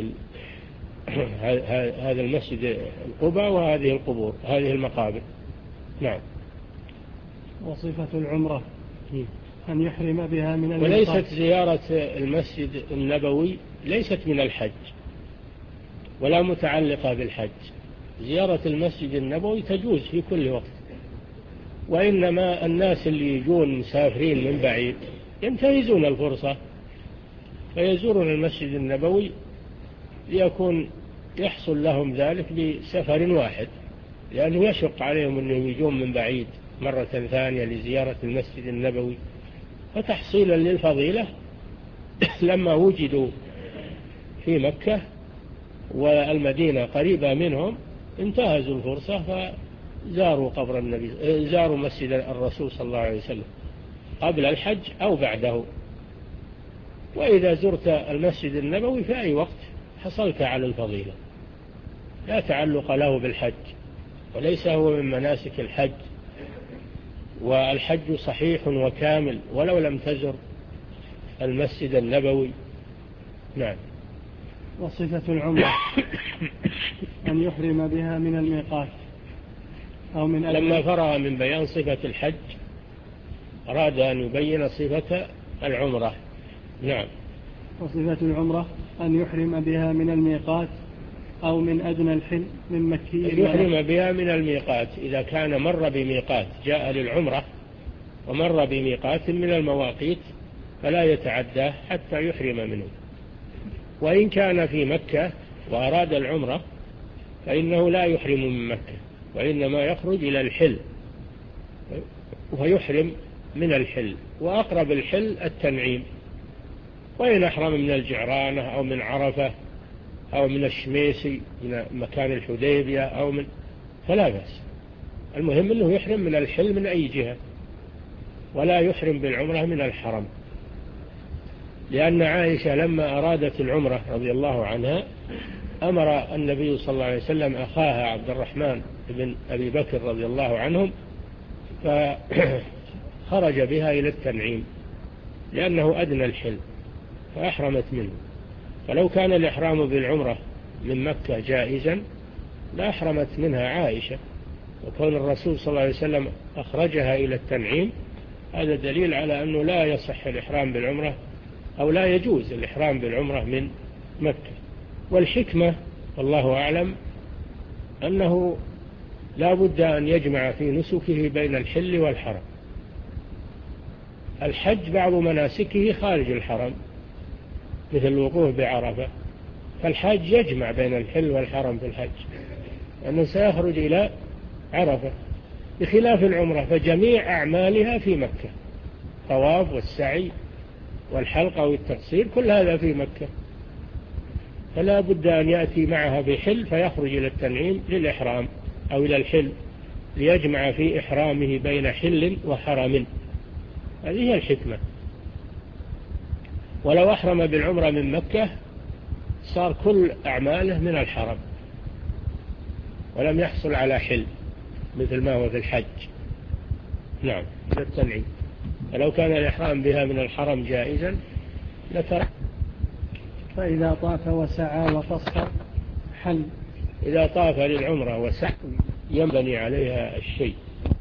هذا المسجد القباء وهذه القبور، هذه المقابر. نعم. وصفة العمرة أن يحرم بها من الميقات. وليست زيارة المسجد النبوي ليست من الحج ولا متعلقة بالحج. زيارة المسجد النبوي تجوز في كل وقت، وإنما الناس اللي يجون مسافرين من بعيد ينتهزون الفرصة فيزورون المسجد النبوي ليكون يحصل لهم ذلك بسفر واحد، لأنه يشق عليهم أنهم يجون من بعيد مرة ثانية لزيارة المسجد النبوي. فتحصيلا للفضيلة لما وجدوا في مكة والمدينة قريبة منهم انتهزوا الفرصة فزاروا قبر النبي، زاروا مسجد الرسول صلى الله عليه وسلم قبل الحج أو بعده. وإذا زرت المسجد النبوي في أي وقت حصلت على الفضيلة، لا تعلق له بالحج، وليس هو من مناسك الحج، والحج صحيح وكامل ولو لم تزر المسجد النبوي. نعم. وصفة العمرة أن يحرم بها من الميقات أو من لما فرغ من بيان صفة الحج أراد أن يبين صفة العمرة. نعم. وصفة العمرة أن يحرم بها من الميقات أو من أدنى الحل من مكي. يحرم بها من الميقات إذا كان مر بميقات، جاء للعمرة ومر بميقات من المواقيت فلا يتعدى حتى يحرم منه. وإن كان في مكة وأراد العمرة فإنه لا يحرم من مكة، وإنما يخرج إلى الحل ويحرم من الحل، وأقرب الحل التنعيم. وإن أحرم من الجعرانة أو من عرفة أو من الشميسي من مكان الحديبية أو من فلا بأس. المهم أنه يحرم من الحل من أي جهة، ولا يحرم بالعمرة من الحرم. لأن عائشة لما أرادت العمرة رضي الله عنها أمر النبي صلى الله عليه وسلم أخاها عبد الرحمن بن أبي بكر رضي الله عنهم فخرج بها إلى التنعيم لأنه أدنى الحل فأحرمت منه. فلو كان الإحرام بالعمرة من مكة جائزا لا أحرمت منها عائشة، وكون الرسول صلى الله عليه وسلم أخرجها إلى التنعيم هذا دليل على أنه لا يصح الإحرام بالعمرة أو لا يجوز الإحرام بالعمرة من مكة. والحكمة والله أعلم أنه لا بد أن يجمع في نسكه بين الحل والحرم. الحج بعض مناسكه خارج الحرم مثل الوقوف بعرفة، فالحاج يجمع بين الحل والحرم في الحج، لأنه سيخرج إلى عرفة، بخلاف العمرة فجميع أعمالها في مكة، طواف والسعي والحلق أو التقصير كل هذا في مكة، فلا بد أن يأتي معها بحل فيخرج إلى التنعيم للإحرام أو إلى الحل ليجمع في إحرامه بين حل وحرم. هذه هي الحكمة. ولو أحرم بالعمرة من مكة صار كل أعماله من الحرم ولم يحصل على حل مثل ما هو في الحج. نعم للتنعيم. فلو كان الإحرام بها من الحرم جائزا لترك. فإذا طاف وسعى وقصر حل. إذا طاف للعمرة وسعى ينبني عليها الشيء.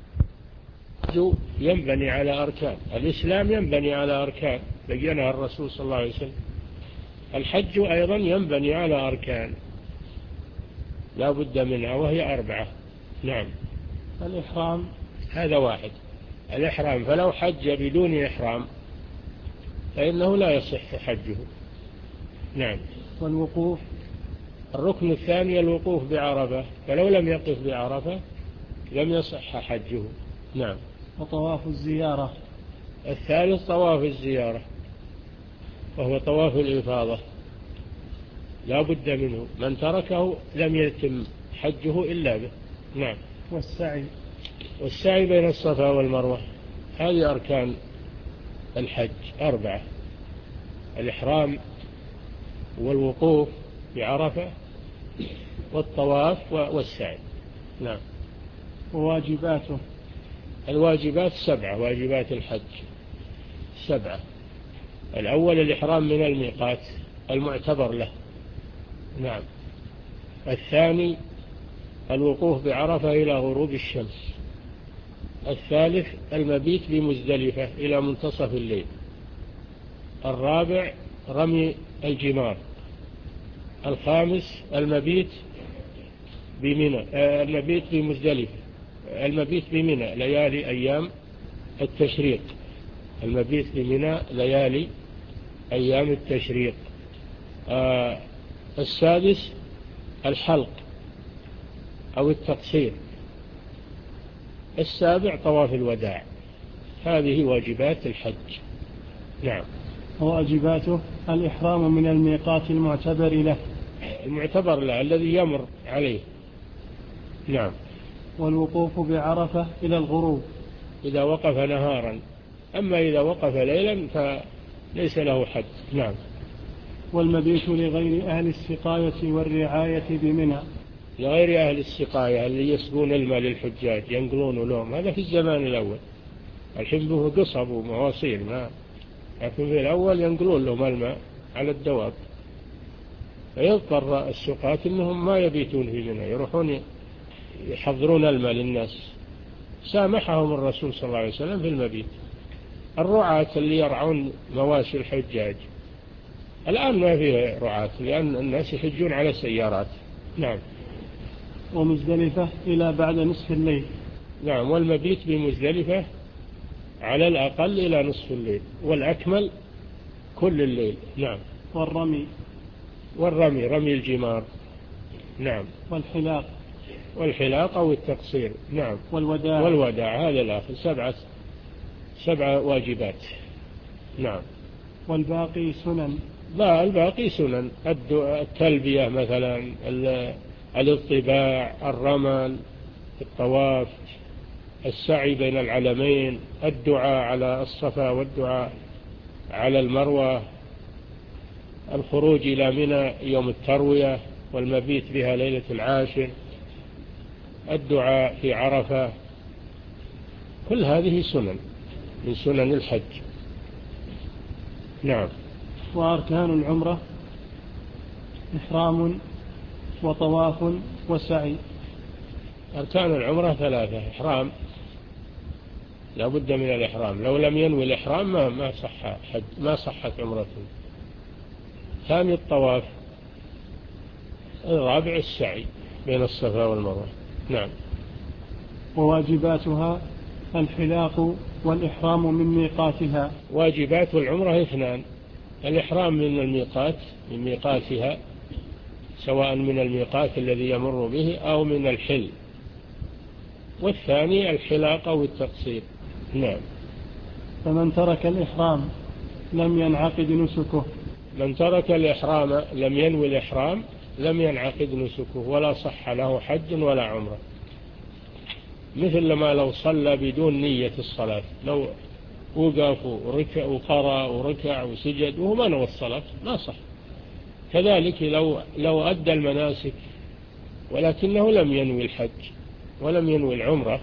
ينبني على أركان الإسلام، ينبني على أركان بينها الرسول صلى الله عليه وسلم. الحج أيضا ينبني على أركان لا بد منها وهي أربعة. نعم. الإحرام هذا واحد، الإحرام، فلو حج بدون إحرام فإنه لا يصح حجه. نعم. والوقوف الركن الثاني الوقوف بعرفة، فلو لم يقف بعرفة لم يصح حجه. نعم. وطواف الزيارة الثالث طواف الزيارة وهو طواف الإفاضة لا بد منه، من تركه لم يتم حجه إلا به. نعم. والسعي والسعي بين الصفا والمروة. هذه أركان الحج أربعة: الإحرام والوقوف بعرفة والطواف والسعي. نعم. وواجباته الواجبات سبعة، واجبات الحج سبعة. الأول الإحرام من الميقات المعتبر له. نعم. الثاني الوقوف بعرفة إلى غروب الشمس. الثالث المبيت بمزدلفة إلى منتصف الليل. الرابع رمي الجمار. الخامس المبيت بمنى المبيت بمزدلفة المبيت بمنى ليالي أيام التشريق. المبيت بمنى ليالي أيام التشريق. آه السادس الحلق أو التقصير. السابع طواف الوداع. هذه واجبات الحج. نعم. وواجباته الإحرام من الميقات المعتبر له المعتبر له الذي يمر عليه. نعم. والوقوف بعرفة إلى الغروب إذا وقف نهارا، أما إذا وقف ليلا فليس له حج. نعم. والمبيت لغير أهل السقاية والرعاية بمنى. لغير أهل السقاية اللي يسقون الماء للحجاج ينقلون لهم، هذا في الزمان الأول. الحين به قصب ومواصيل ما، لكن في الأول ينقلون لهم الماء على الدواب، فيضطر السقاة إنهم ما يبيتون في منى، يروحون يحضرون الماء للناس. سامحهم الرسول صلى الله عليه وسلم في المبيت. الرعاة اللي يرعون مواشي الحجاج الآن ما فيه رعاة لأن الناس يحجون على سيارات. نعم. ومزدلفة إلى بعد نصف الليل. نعم. والمبيت بمزدلفة على الأقل إلى نصف الليل، والأكمل كل الليل. نعم. والرمي والرمي رمي الجمار. نعم. والحلاق والحلاق أو التقصير. نعم. والوداع والوداع هذا الآخر. سبعة سبعة واجبات. نعم. والباقي سنن. لا الباقي سنن، التلبية مثلا، الاطباع، الرمل، الطواف، السعي بين العلمين، الدعاء على الصفا والدعاء على المروة، الخروج إلى منى يوم التروية والمبيت بها ليلة العاشر، الدعاء في عرفة، كل هذه سنن من سنن الحج. نعم. وأركان العمرة إحرام وطواف وسعي. أركان العمرة ثلاثة: إحرام لا بد من الإحرام، لو لم ينوي الإحرام ما ما صح حج، ما صحت عمرته. ثاني الطواف. الرابع السعي بين الصفا والمروة. نعم. وواجباتها الحلاق والإحرام من ميقاتها. واجبات العمرة اثنان: الإحرام من الميقات من ميقاتها سواء من الميقات الذي يمر به أو من الحل، والثاني الحلاق أو التقصير. نعم. فمن ترك الإحرام لم ينعقد نسكه. من ترك الإحرام لم ينوي الإحرام لم ينعقد نسكه ولا صح له حج ولا عمره، مثل ما لو صلى بدون نية الصلاة، لو وقف وركع وقرأ وركع وسجد وهو ما نوى الصلاة ما صح. كذلك لو لو أدى المناسك ولكنه لم ينوي الحج ولم ينوي العمرة،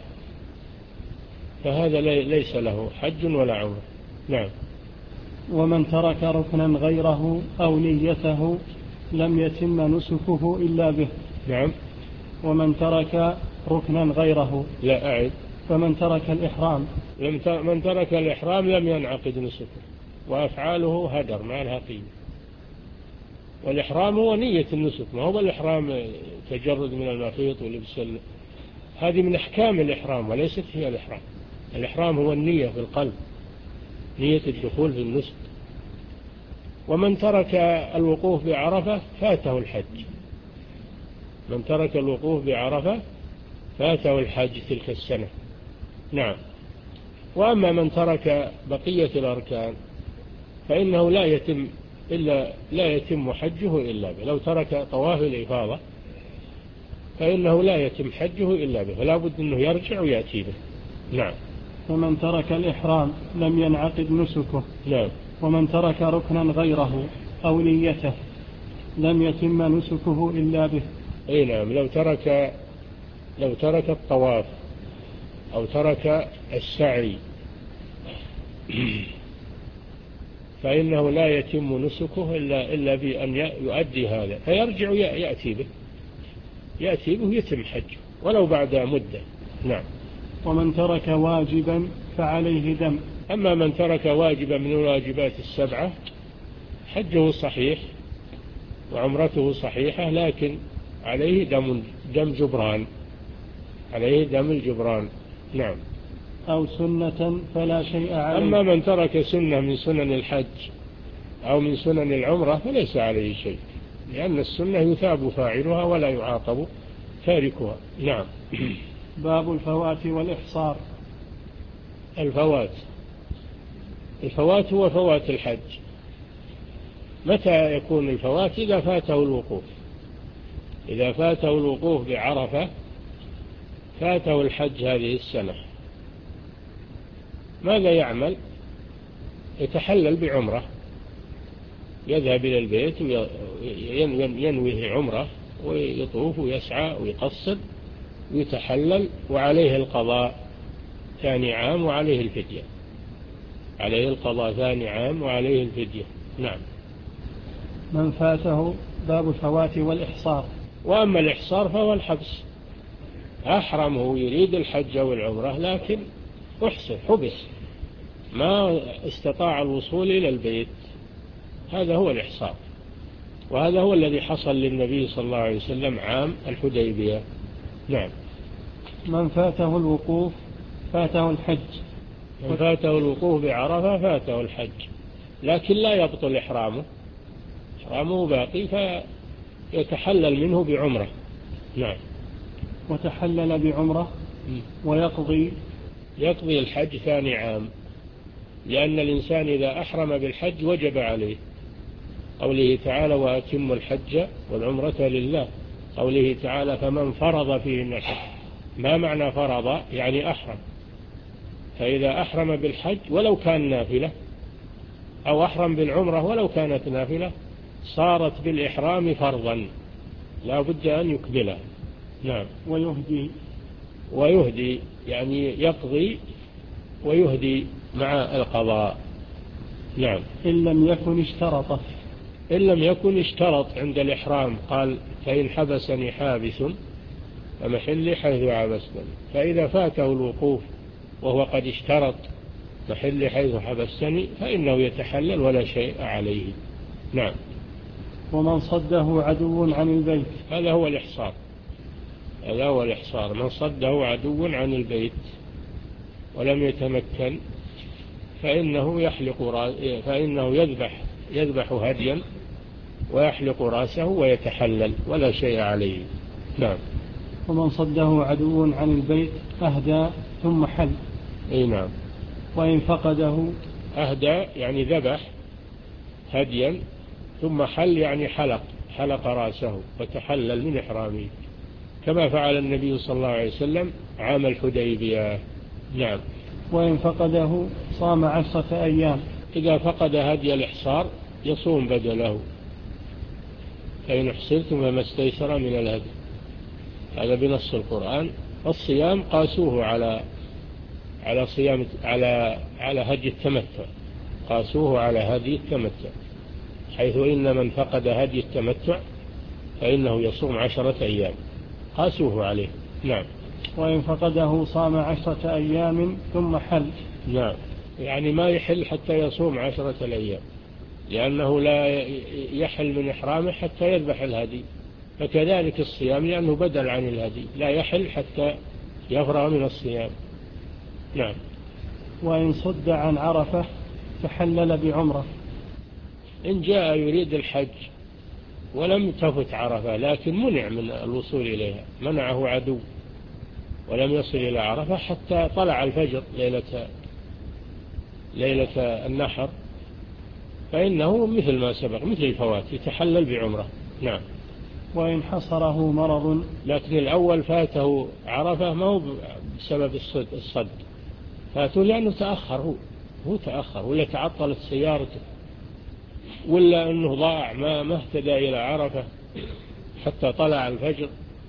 فهذا ليس له حج ولا عمرة. نعم. ومن ترك ركنا غيره أو نيته لم يتم نسكه إلا به. نعم. ومن ترك ركنا غيره. لا أعد. فمن ترك الإحرام. من ترك الإحرام لم ينعقد نسكه، وأفعاله هدر مع الهقيم. والإحرام هو نية النسك، ما هو الإحرام تجرد من المخيط ولبس ال... هذه من أحكام الإحرام وليست هي الإحرام. الإحرام هو النية في القلب، نية الدخول في النسك. ومن ترك الوقوف بعرفة فاته الحج. من ترك الوقوف بعرفة فاته الحج تلك السنة. نعم. وأما من ترك بقية الأركان فإنه لا يتم إلا لا يتم حجه إلا به. لو ترك طواف الإفاضة فإنه لا يتم حجه إلا به، فلا بد أنه يرجع ويأتي به. نعم. ومن ترك الإحرام لم ينعقد نسكه. نعم. ومن ترك ركنا غيره أو نيته لم يتم نسكه إلا به. أي نعم. لو ترك لو ترك الطواف أو ترك السعي فإنه لا يتم نسكه إلا إلا بأن يؤدي هذا، فيرجع يأتي به يأتي به يتم حجه ولو بعد مدة. نعم. ومن ترك واجبا فعليه دم. أما من ترك واجبا من الواجبات السبعة حجه صحيح وعمرته صحيحة، لكن عليه دم دم جبران، عليه دم الجبران. نعم. أو سنة فلا شيء عليه. أما من ترك سنة من سنن الحج أو من سنن العمرة فليس عليه شيء، لأن السنة يثاب فاعلها ولا يعاقب تاركها. نعم. باب الفوات والإحصار. الفوات الفوات هو فوات الحج. متى يكون الفوات؟ إذا فاته الوقوف. إذا فاته الوقوف بعرفة فاته الحج هذه السنة، ماذا يعمل؟ يتحلل بعمرة، يذهب إلى البيت وينويه عمرة ويطوف ويسعى ويقصد ويتحلل، وعليه القضاء ثاني عام وعليه الفدية. عليه القضاء ثاني عام وعليه الفدية. نعم. من فاته باب الفوات والإحصار. وأما الإحصار فهو الحبس. أحرم هو يريد الحج والعمرة لكن أحصر حبس ما استطاع الوصول إلى البيت، هذا هو الإحصار. وهذا هو الذي حصل للنبي صلى الله عليه وسلم عام الحديبية. نعم. من فاته الوقوف فاته الحج. من فاته الوقوف بعرفة فاته الحج، لكن لا يبطل إحرامه، إحرامه باقي فيتحلل منه بعمرة. نعم. وتحلل بعمرة ويقضي يقضي الحج ثاني عام، لأن الإنسان إذا أحرم بالحج وجب عليه، قوله تعالى وأتم الحج والعمرة لله. قوله تعالى فمن فرض فيهن الحج. ما معنى فرض؟ يعني أحرم. فإذا أحرم بالحج ولو كان نافلة أو أحرم بالعمرة ولو كانت نافلة صارت بالإحرام فرضا لا بد أن يكملها. نعم. ويهدي ويهدي يعني يقضي ويهدي مع القضاء. نعم. إن لم يكن اشترطه. إن لم يكن اشترط عند الإحرام، قال فإن حبسني حابس فمحلي حيث حبستني. فإذا فاته الوقوف وهو قد اشترط محلي حيث حبستني فإنه يتحلل ولا شيء عليه. نعم. ومن صده عدو عن البيت. هذا هو الإحصار. هذا هو الإحصار. من صده عدو عن البيت ولم يتمكن فإنه يحلق فإنه يذبح يذبح هديا ويحلق رأسه ويتحلل ولا شيء عليه. نعم. ومن صده عدو عن البيت أهدى ثم حل. أي نعم. وإن فقده أهدى يعني ذبح هديا ثم حل يعني حلق حلق رأسه وتحلل من إحرامه كما فعل النبي صلى الله عليه وسلم عام الحديبية. نعم. وإن فقده صام عشرة أيام. إذا فقد هدي الإحصار يصوم بدله، فإن احصرتم فما استيسر من الهدي، هذا بنص القرآن. الصيام قاسوه على على صيام على على هدي التمتع، قاسوه على هدي التمتع، حيث إن من فقد هدي التمتع فإنه يصوم عشرة أيام، قاسوه عليه. نعم. وإن فقده صام عشرة أيام ثم حل. نعم، يعني ما يحل حتى يصوم عشرة الأيام، لأنه لا يحل من إحرامه حتى يذبح الهدي، فكذلك الصيام لأنه بدل عن الهدي لا يحل حتى يفرغ من الصيام. نعم. وإن صد عن عرفة تحلل بعمرة. إن جاء يريد الحج ولم تفت عرفة لكن منع من الوصول إليها، منعه عدو ولم يصل إلى عرفة حتى طلع الفجر ليلة ليلة النحر، فإنه مثل ما سبق مثل الفوات يتحلل بعمرة. نعم. وإن حصره مرض. لكن الأول فاته عرفة ما هو بسبب الصد, الصد. فاته لأنه تأخر، هو هو تأخر، ولا تعطلت سيارته، ولا أنه ضاع ما ما اهتدى إلى عرفة حتى طلع الفجر،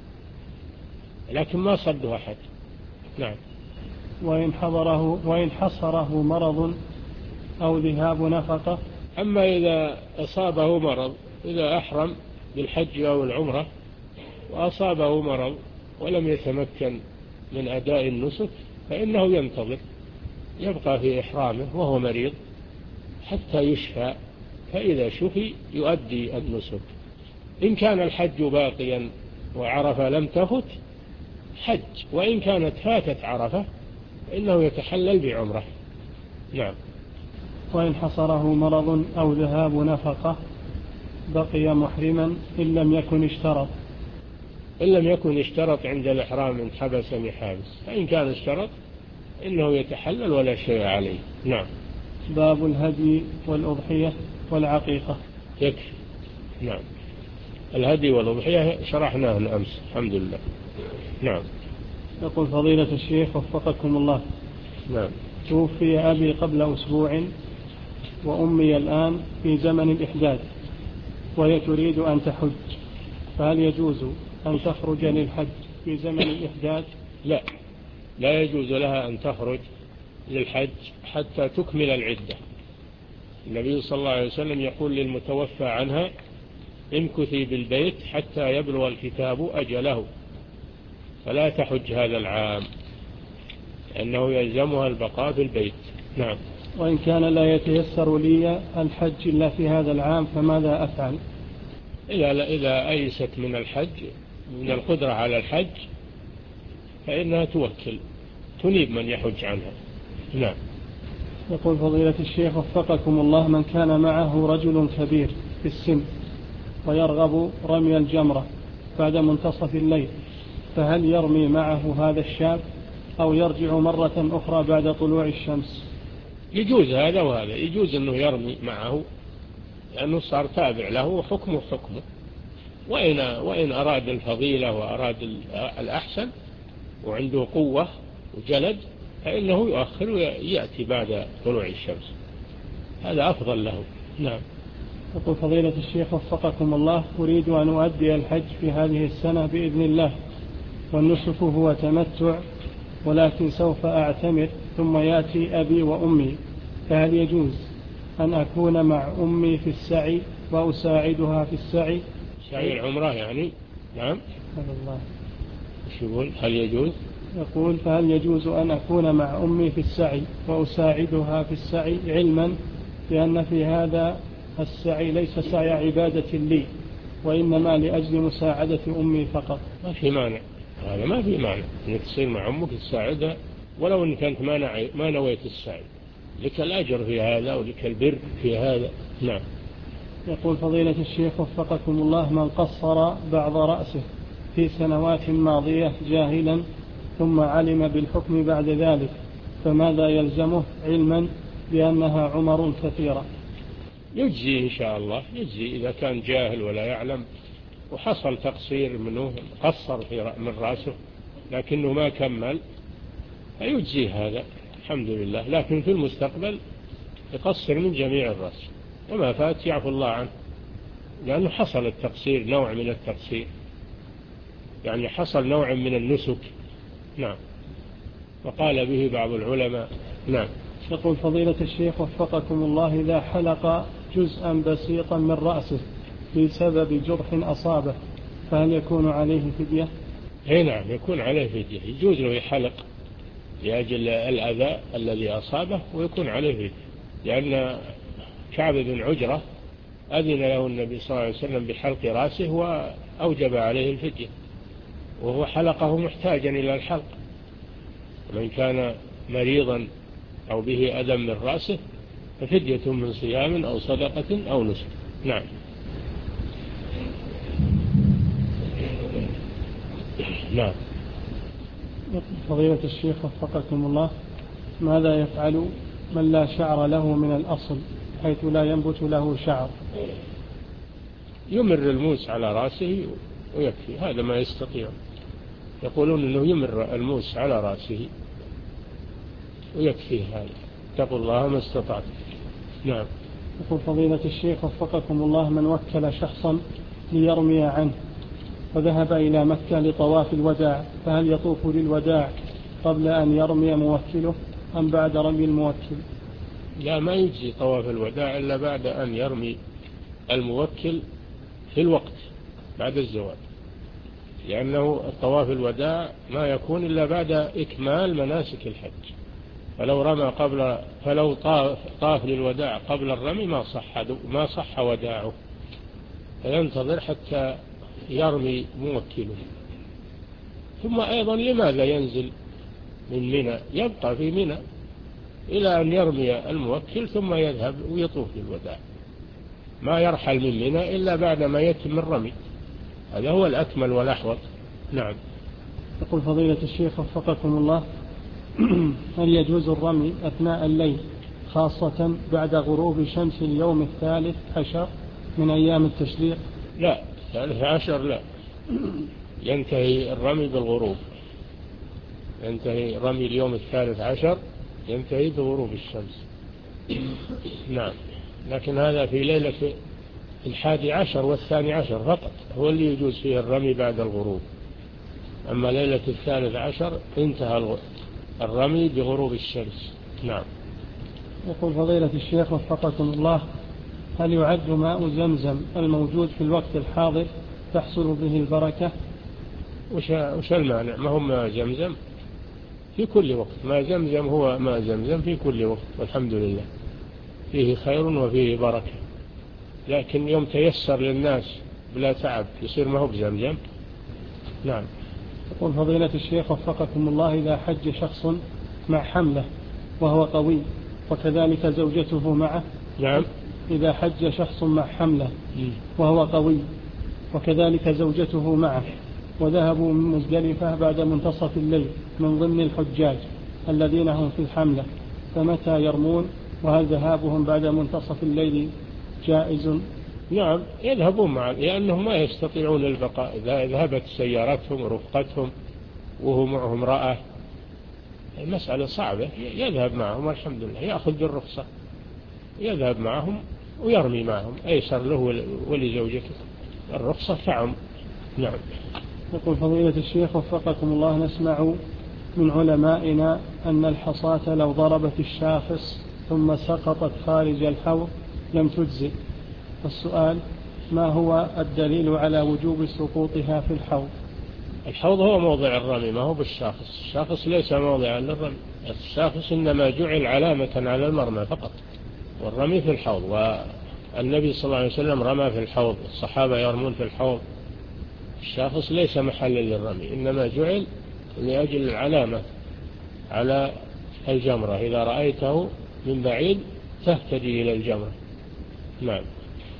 لكن ما صده أحد. نعم. وإن حضره وإن حصره مرض أو ذهاب نفقة. أما إذا أصابه مرض، إذا أحرم بالحج أو العمرة وأصابه مرض ولم يتمكن من أداء النسك فإنه ينتظر، يبقى في إحرامه وهو مريض حتى يشفى، فإذا شفي يؤدي النسك. إن كان الحج باقيا وعرفة لم تفت حج، وإن كانت فاتت عرفة فإنه يتحلل بعمرة. نعم. وإن حصره مرض أو ذهاب نفقة بقي محرما إن لم يكن اشترط. إن لم يكن اشترط عند الإحرام إن حبس محابس، فإن كان اشترط إنه يتحلل ولا شيء عليه. نعم. باب الهدي والأضحية والعقيقة. يكفي. نعم. الهدي والأضحية شرحناه الأمس الحمد لله. نعم. يقول فضيلة الشيخ وفقكم الله. نعم. توفي أبي قبل أسبوع وأمي الآن في زمن الإحداث وهي تريد أن تحج، فهل يجوز أن تخرج للحج في زمن الإحداث؟ لا، لا يجوز لها أن تخرج للحج حتى تكمل العدة. النبي صلى الله عليه وسلم يقول للمتوفى عنها امكثي بالبيت حتى يبلغ الكتاب أجله، فلا تحج هذا العام لأنه يلزمها البقاء في البيت. نعم. وإن كان لا يتيسر لي الحج إلا في هذا العام فماذا أفعل؟ إذا إذا أيست من الحج من القدرة على الحج فإنها توكل تنيب من يحج عنها. نعم. يقول فضيلة الشيخ وفقكم الله من كان معه رجل كبير في السن ويرغب رمي الجمرة بعد منتصف الليل، فهل يرمي معه هذا الشاب أو يرجع مرة أخرى بعد طلوع الشمس؟ يجوز هذا وهذا، يجوز أنه يرمي معه لأنه صار تابع له وحكمه حكمه، وإن, وإن أراد الفضيلة وأراد الأحسن وعنده قوة وجلد فإنه يؤخر ويأتي بعد طلوع الشمس، هذا أفضل له. نعم. يقول فضيلة الشيخ وفقكم الله أريد أن أؤدي الحج في هذه السنة بإذن الله، والنسك هو تمتع ولكن سوف أعتمر ثم يأتي أبي وأمي، فهل يجوز أن أكون مع أمي في السعي وأساعدها في السعي؟ سعي العمرة يعني. نعم. الله. ايش يقول؟ هل يجوز؟ يقول فهل يجوز أن أكون مع أمي في السعي وأساعدها في السعي، علما بأن في هذا السعي ليس سعي عبادة لي وإنما لأجل مساعدة أمي فقط؟ ما في مانع، هذا ما في مانع أنك تصير مع أمك تساعدها ولو أنك أنت ما, ما نويت السعي، لك الأجر في هذا ولك البر في هذا. نعم. يقول فضيلة الشيخ وفقكم الله: من قصر بعض رأسه في سنوات ماضية جاهلا ثم علم بالحكم بعد ذلك فماذا يلزمه علما بأنها عمر كثيرة؟ يجزي إن شاء الله، يجزي إذا كان جاهل ولا يعلم وحصل تقصير منه، قصر في من رأسه لكنه ما كمل، فيجزي هذا الحمد لله. لكن في المستقبل يقصر من جميع الرأس، وما فات يعفو الله عنه، لأنه حصل التقصير، نوع من التقصير، يعني حصل نوع من النسك. نعم، وقال به بعض العلماء. نعم. يقول فضيلة الشيخ وفقكم الله: إذا حلق جزءا بسيطا من رأسه بسبب جرح أصابه فهل يكون عليه فدية؟ اي نعم، يكون عليه فدية، يجوز له يحلق لأجل الأذى الذي أصابه ويكون عليه فدية، لأن كعب بن عجرة أذن له النبي صلى الله عليه وسلم بحلق رأسه وأوجب عليه الفدية، وهو حلقه محتاجا إلى الحلق. من كان مريضا أو به أذى من رأسه ففدية من صيام أو صدقة أو نسك. نعم. نعم. فضيلة الشيخ وفقكم الله: ماذا يفعل من لا شعر له من الأصل حيث لا ينبت له شعر؟ يمر الموس على رأسه ويكفي، هذا ما يستطيع. يقولون أنه يمر الموس على رأسه ويكفي هذا، اتقوا الله ما استطعت. نعم. يقول فضيلة الشيخ وفقكم الله: من وكل شخصا ليرمي عنه وذهب إلى مكة لطواف الوداع فهل يطوف للوداع قبل أن يرمي موكله أم بعد رمي الموكل؟ لا، ما يجزي طواف الوداع إلا بعد أن يرمي الموكل في الوقت بعد الزوال، لأنه الطواف الوداع ما يكون إلا بعد إكمال مناسك الحج، فلو رمى قبل فلو طاف, طاف للوداع قبل الرمي ما صح ما صح وداعه، فينتظر حتى يرمي موكله. ثم أيضا لماذا ينزل من منى؟ يبقى في منى إلى أن يرمي الموكل ثم يذهب ويطوف للوداع، ما يرحل من منى إلا بعد ما يتم الرمي، هذا هو الأكمل والأحوط. نعم. يقول فضيلة الشيخ وفقكم الله: هل يجوز الرمي أثناء الليل خاصة بعد غروب شمس اليوم الثالث عشر من أيام التشريق؟ لا، الثالث عشر لا، ينتهي الرمي بالغروب، ينتهي رمي اليوم الثالث عشر ينتهي بغروب الشمس. نعم، لكن هذا في ليلة الحادي عشر والثاني عشر فقط هو اللي يجوز فيه الرمي بعد الغروب، أما ليلة الثالث عشر انتهى الرمي بغروب الشمس. نعم. يقول فضيلة الشيخ وفقكم الله: هل يعد ماء زمزم الموجود في الوقت الحاضر تحصل به البركة؟ وش المانع؟ ما هو ماء زمزم في كل وقت، ماء زمزم هو ماء زمزم في كل وقت والحمد لله، فيه خير وفيه بركة، لكن يوم تيسر للناس بلا تعب يصير ما هو بزمزم. نعم. يقول فضيلة الشيخ وفقكم الله: إذا حج شخص مع حمله وهو قوي وكذلك زوجته معه. نعم. إذا حج شخص مع حمله وهو قوي وكذلك زوجته معه وذهبوا من مزدلفة بعد منتصف الليل من ضمن الحجاج الذين هم في الحملة، فمتى يرمون؟ وهل ذهابهم بعد منتصف الليل جائز؟ نعم، يذهبون معه لأنهم ما يستطيعون البقاء، إذا ذهبت سيارتهم ورفقتهم وهو معهم رأى المسألة صعبة، يذهب معهم الحمد لله، يأخذ بالرخصة يذهب معهم ويرمي معهم، أيسر له ولزوجته، الرخصة تعم. نعم. يقول فضيلة الشيخ وفقكم الله: نسمع من علمائنا أن الحصاة لو ضربت الشاخص ثم سقطت خارج الحوض لم تجزئ، والسؤال: ما هو الدليل على وجوب سقوطها في الحوض؟ الحوض هو موضع الرمي، ما هو بالشاخص، الشاخص ليس موضعا للرمي، الشاخص إنما جعل علامة على المرمى فقط، والرمي في الحوض، والنبي صلى الله عليه وسلم رمى في الحوض، الصحابة يرمون في الحوض، الشاخص ليس محلا للرمي، إنما جعل لأجل العلامة على الجمرة، إذا رأيته من بعيد تهتدي إلى الجمرة. نعم.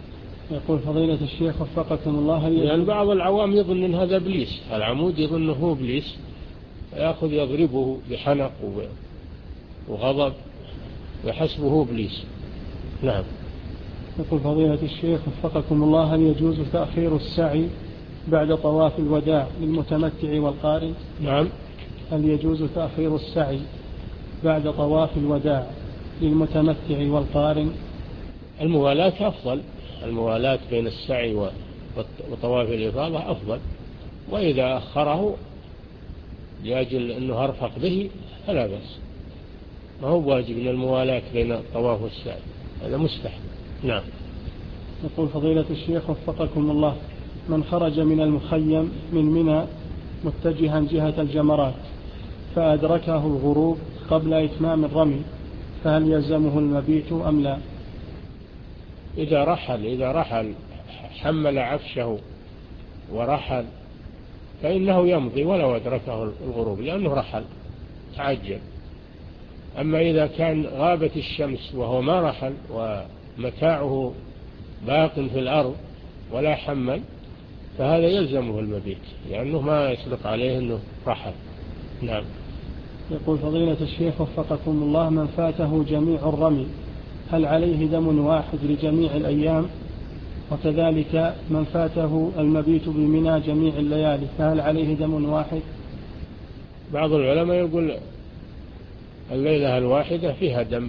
يقول فضيلة الشيخ وفقكم الله. لأن يعني بعض العوام يظن أن هذا إبليس، العمود يظن هو إبليس، يأخذ يضربه بحنق وغضب ويحسبه إبليس. نعم. يقول فضيلة الشيخ وفقكم الله: هل يجوز تأخير السعي بعد طواف الوداع للمتمتع والقارن؟ نعم. هل يجوز تأخير السعي بعد طواف الوداع للمتمتع والقارن؟ الموالاة أفضل، الموالاة بين السعي وطواف الإفاضة أفضل، وإذا أخره لأجل أنه أرفق به فلا بأس، ما هو واجب من الموالاة بين الطواف والسعي، هذا مستحب. نعم. يقول فضيلة الشيخ وفقكم الله: من خرج من المخيم من منى متجها جهة الجمرات فأدركه الغروب قبل إتمام الرمي، فهل يلزمه المبيت أم لا؟ إذا رحل إذا رحل حمل عفشه ورحل فإنه يمضي ولو أدركه الغروب، لأنه رحل تعجل. أما إذا كان غابت الشمس وهو ما رحل ومتاعه باق في الأرض ولا حمل فهذا يلزمه المبيت، لأنه ما يسلق عليه أنه رحل. نعم. يقول فضيلة الشيخ وفقكم الله: من فاته جميع الرمي هل عليه دم واحد لجميع الأيام؟ وكذلك من فاته المبيت بمنى جميع الليالي فهل عليه دم واحد؟ بعض العلماء يقول الليلة الواحدة فيها دم،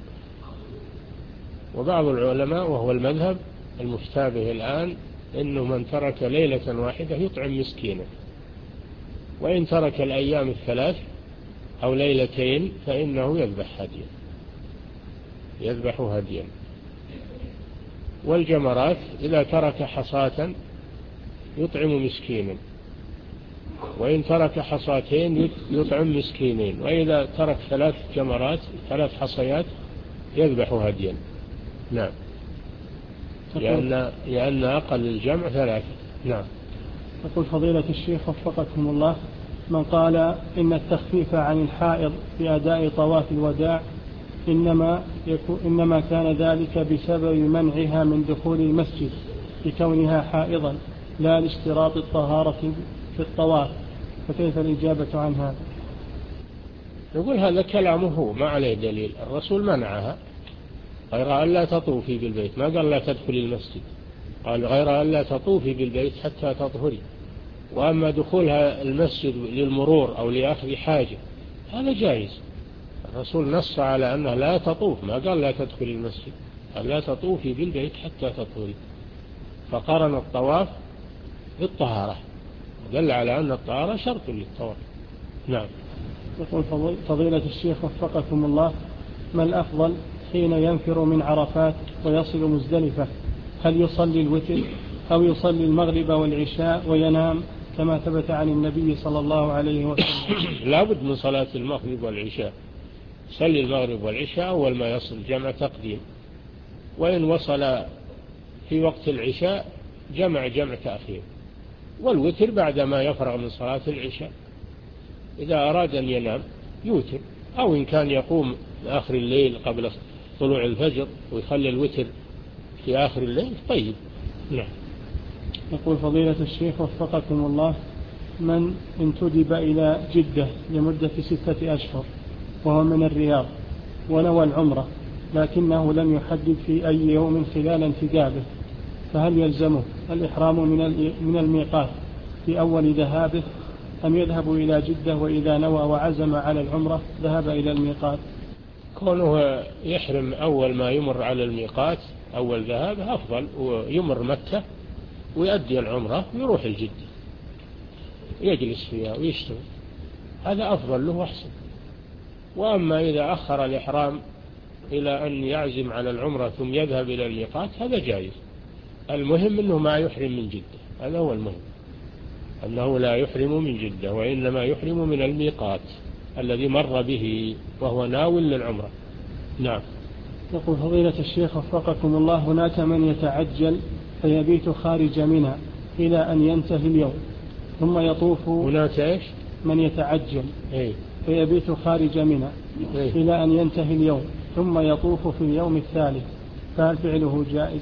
وبعض العلماء وهو المذهب المشتابه الآن إنه من ترك ليلة واحدة يطعم مسكينا، وإن ترك الأيام الثلاث أو ليلتين فإنه يذبح هديا يذبح هديا. والجمرات إذا ترك حصاة يطعم مسكينا، وإن ترك حصاتين يطعم مسكينين، وإذا ترك ثلاث جمرات ثلاث حصيات يذبح هديا. نعم. لأن, لأن أقل الجمع ثلاثة. نعم. يقول فضيلة الشيخ وفقكم الله: من قال إن التخفيف عن الحائض في أداء طواف الوداع إنما, إنما كان ذلك بسبب منعها من دخول المسجد لكونها حائضا لا لاشتراط الطهارة في الطواف، فكيف الإجابة عن هذا؟ يقول هذا كلامه ما عليه دليل، الرسول منعها غير أن لا تطوفي بالبيت، ما قال لا تدخلي المسجد، قال غير أن لا تطوفي بالبيت حتى تطهري. وأما دخولها المسجد للمرور أو لأخذ حاجة هذا جائز، الرسول نص على أنه لا تطوف، ما قال لا تدخلي المسجد، قال لا تطوفي بالبيت حتى تطهري، فقرن الطواف بالطهارة، دل على أن الطهارة شرط للطواف. نعم. يقول فضيلة الشيخ وفقكم الله: ما الأفضل حين ينفر من عرفات ويصل مزدلفة؟ هل يصلي الوتر أو يصلي المغرب والعشاء وينام كما ثبت عن النبي صلى الله عليه وسلم؟ لا بد من صلاة المغرب والعشاء، صلي المغرب والعشاء أول ما يصل جمع تقديم، وإن وصل في وقت العشاء جمع جمع تأخير، والوتر بعدما يفرغ من صلاة العشاء. إذا أراد أن ينام يوتر، أو إن كان يقوم آخر الليل قبل طلوع الفجر ويخلي الوتر في آخر الليل طيب. نعم. يقول فضيلة الشيخ وفقكم الله: من انتدب إلى جدة لمدة ستة أشهر وهو من الرياض ونوى العمرة لكنه لم يحدد في أي يوم خلال انتدابه، فهل يلزمه الإحرام من الميقات في أول ذهابه أم يذهب إلى جدة وإذا نوى وعزم على العمرة ذهب إلى الميقات؟ كونه يحرم أول ما يمر على الميقات أول ذهاب أفضل، ويمر مكة ويؤدي العمرة ويروح الجدة يجلس فيها ويشتغل، هذا أفضل له أحسن. وأما إذا أخر الإحرام إلى أن يعزم على العمرة ثم يذهب إلى الميقات هذا جائز، المهم أنه ما يحرم من جدة، هذا هو المهم، أنه لا يحرم من جدة وإنما يحرم من الميقات الذي مر به وهو ناول للعمرة. نعم. يقول فضيلة الشيخ وفقكم الله: هناك من يتعجل فيبيت خارج منى إلى أن ينتهي اليوم ثم يطوف. هناك إيش؟ من يتعجل إيه؟ فيبيت خارج منى إيه؟ إلى أن ينتهي اليوم ثم يطوف في اليوم الثالث، فهل فعله جائز؟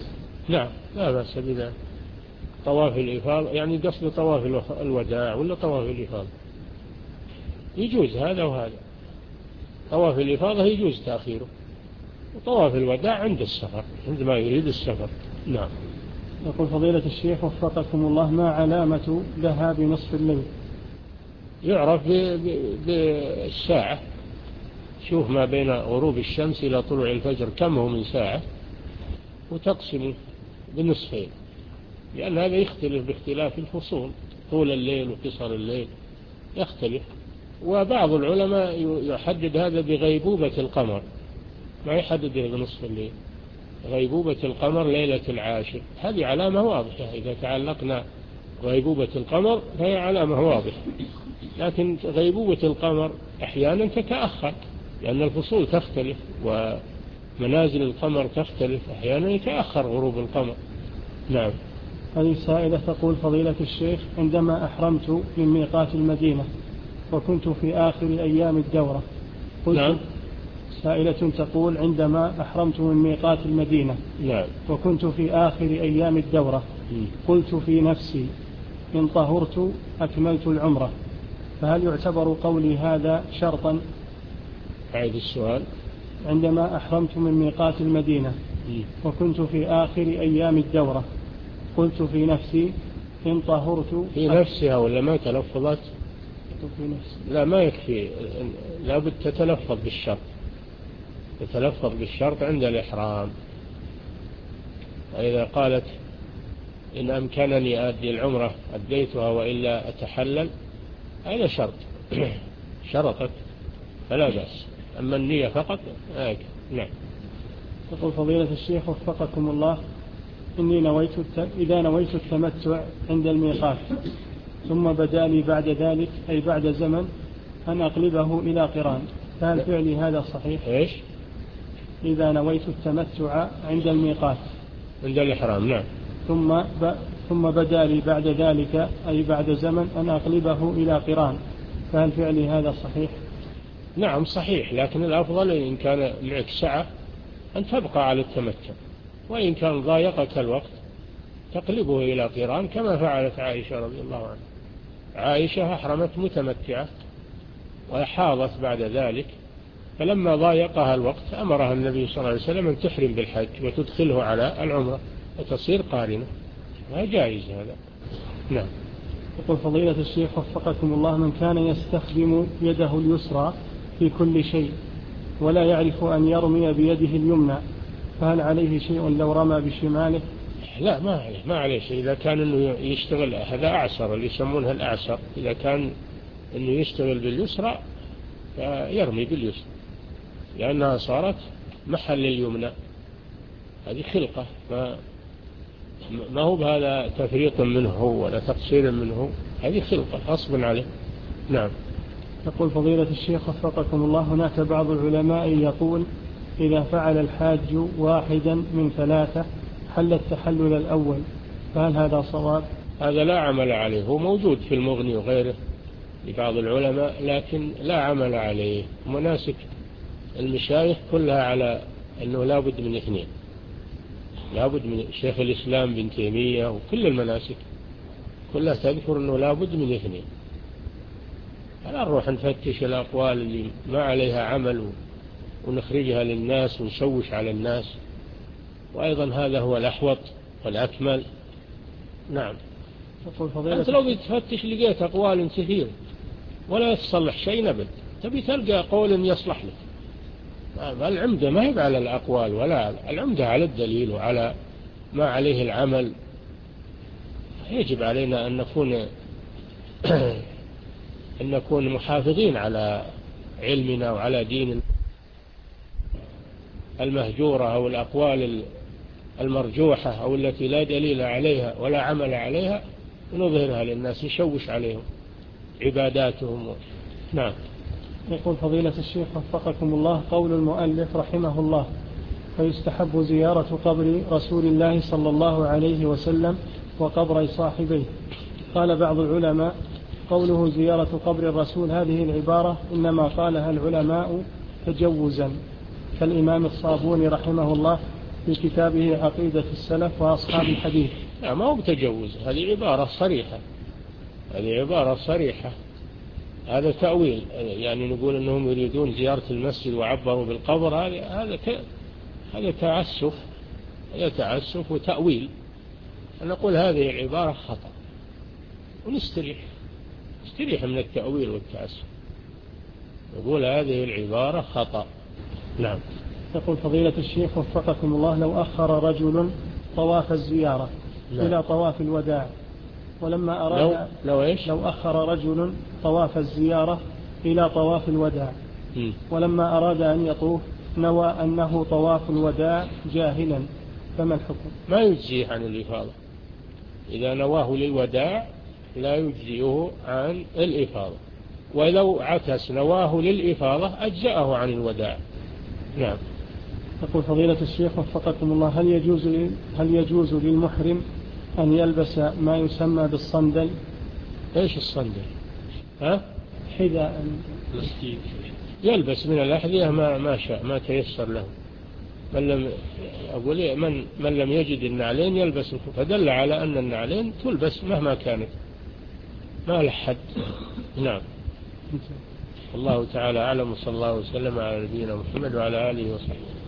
نعم لا بأس بذلك. طواف الإفاضة يعني قصد طواف الوداع ولا طواف الإفاضة؟ يجوز هذا وهذا. طواف الإفاضة يجوز تأخيره، وطواف الوداع عند السفر عندما يريد السفر. نعم. يقول فضيلة الشيخ وفقكم الله، ما علامة ذهاب نصف الليل؟ يعرف بالساعة. شوف ما بين غروب الشمس إلى طلوع الفجر كم هو من ساعة، وتقسم بنصفين، لأن هذا يختلف باختلاف الفصول، طول الليل وقصر الليل يختلف. وبعض العلماء يحدد هذا بغيبوبة القمر، ما يحدده بنصف الليل. غيبوبة القمر ليلة العاشر هذه علامة واضحة، إذا تعلقنا غيبوبة القمر فهي علامة واضحة. لكن غيبوبة القمر أحيانا تتأخر لأن الفصول تختلف ومنازل القمر تختلف، أحيانا يتأخر غروب القمر. نعم. هذه السائلة تقول فضيلة الشيخ، عندما أحرمت من ميقات المدينة وكنت في آخر أيام الدورة قلت نعم. سائلة تقول عندما أحرمت من ميقات المدينة نعم. وكنت في آخر أيام الدورة قلت في نفسي إن طهرت أكملت العمرة، فهل يعتبر قولي هذا شرطا؟ أعيد السؤال. عندما أحرمت من ميقات المدينة وكنت في آخر أيام الدورة قلت في نفسي إن طهرت. في نفسها ولا ما تلفظت؟ في نفسي. لا ما يكفي، لابد تتلفظ بالشرط، تتلفظ بالشرط عند الإحرام. فإذا قالت إن أمكنني أدي العمرة أديتها وإلا أتحلل، هذا شرط شرطت فلا بأس. أما النية فقط هيك. نعم. يقول فضيلة الشيخ وفقكم الله، إني نويت إذا نويت التمتع عند الميقات ثم بدا لي بعد ذلك أي بعد زمن أن أقلبه إلى قران، فهل فعلي هذا صحيح؟ إيش؟ إذا نويت التمتع عند الميقات عند الإحرام. نعم. ثم ب... ثم بدا لي بعد ذلك أي بعد زمن أن أقلبه إلى قران، فهل فعلي هذا صحيح؟ نعم صحيح، لكن الأفضل إن كان معك سعة أن تبقى على التمتع، وإن كان ضايقك الوقت تقلبه إلى قران كما فعلت عائشة رضي الله عنها. عائشة أحرمت متمتعة وحاضت بعد ذلك، فلما ضايقها الوقت أمرها النبي صلى الله عليه وسلم أن تحرم بالحج وتدخله على العمرة وتصير قارنة، وجائز هذا. نعم. يقول فضيلة الشيخ وفقكم الله، من كان يستخدم يده اليسرى في كل شيء ولا يعرف أن يرمي بيده اليمنى، فهل عليه شيء لو رمى بشماله؟ لا ما عليه ما عليه شيء. إذا كان إنه يشتغل هذا أعسر اللي يسمونها الأعسر، إذا كان إنه يشتغل باليسرى فيرمي باليسرى لأنها صارت محل اليمنى، هذه خلقة، ما ما هو بهذا تفريط منه ولا تقصير منه، هذه خلقة غصب عليه. نعم. يقول فضيلة الشيخ وفقكم الله، هناك بعض العلماء يقول إذا فعل الحاج واحدا من ثلاثة حل التحلل الأول، فهل هذا صواب؟ هذا لا عمل عليه، هو موجود في المغني وغيره لبعض العلماء لكن لا عمل عليه. مناسك المشايخ كلها على أنه لا بد من اثنين، لا بد من شيخ الإسلام بن تيمية وكل المناسك كلها تذكر أنه لا بد من اثنين. فلا نروح نفتش الأقوال اللي ما عليها عمل ونخرجها للناس ونشوش على الناس، وأيضا هذا هو الأحوط والأكمل. نعم. أنت لو بتفتش لقيت أقوال كثير ولا يصلح شيء أبد، تبي تلقى قول يصلح لك. العمدة ما هي على الأقوال ولا العمدة على الدليل وعلى ما عليه العمل. يجب علينا أن نكون أن نكون محافظين على علمنا وعلى ديننا. المهجورة أو الأقوال المرجوحة أو التي لا دليل عليها ولا عمل عليها ونظهرها للناس نشوش عليهم عباداتهم. نعم. يقول فضيلة الشيخ وفقكم الله، قول المؤلف رحمه الله فيستحب زيارة قبر رسول الله صلى الله عليه وسلم وقبر صاحبيه. قال بعض العلماء قوله زيارة قبر الرسول هذه العبارة إنما قالها العلماء تجوزا، كالإمام الصابوني رحمه الله في كتابه عقيدة السلف وأصحاب الحديث. لا ما هو بتجوز، هذه عبارة صريحة، هذه عبارة صريحة، هذا تأويل. يعني نقول أنهم يريدون زيارة المسجد وعبروا بالقبر، هذا هذا هذا تعسف، هذا تعسف وتأويل. نقول هذه العبارة خطأ ونستريح، نستريح من التأويل والتعسف، نقول هذه العبارة خطأ. نعم. يقول فضيلة الشيخ وفقكم الله، لو أخر رجل طواف الزيارة لا. إلى طواف الوداع، ولما أراد لو, لو, إيش؟ لو أخر رجل طواف الزيارة إلى طواف الوداع م. ولما أراد أن يطوف نوى أنه طواف الوداع جاهلا، فما الحكم؟ ما يجزيه عن الإفاضة، إذا نواه للوداع لا يجزيه عن الإفاضة، ولو عكس نواه للإفاضة أجزأه عن الوداع. نعم. يقول فضيلة الشيخ وفقكم الله، هل يجوز هل يجوز للمحرم أن يلبس ما يسمى بالصندل؟ إيش الصندل؟ ها؟ حذاء بلاستيك، يلبس من الأحذية ما ما شاء، ما تيسر له. من لم أقول من من لم يجد النعلين يلبس الخف، فدل على أن النعلين تلبس مهما كانت، ما له حد. نعم. الله تعالى أعلم، وصلى الله وسلم على نبينا محمد وعلى آله وصحبه.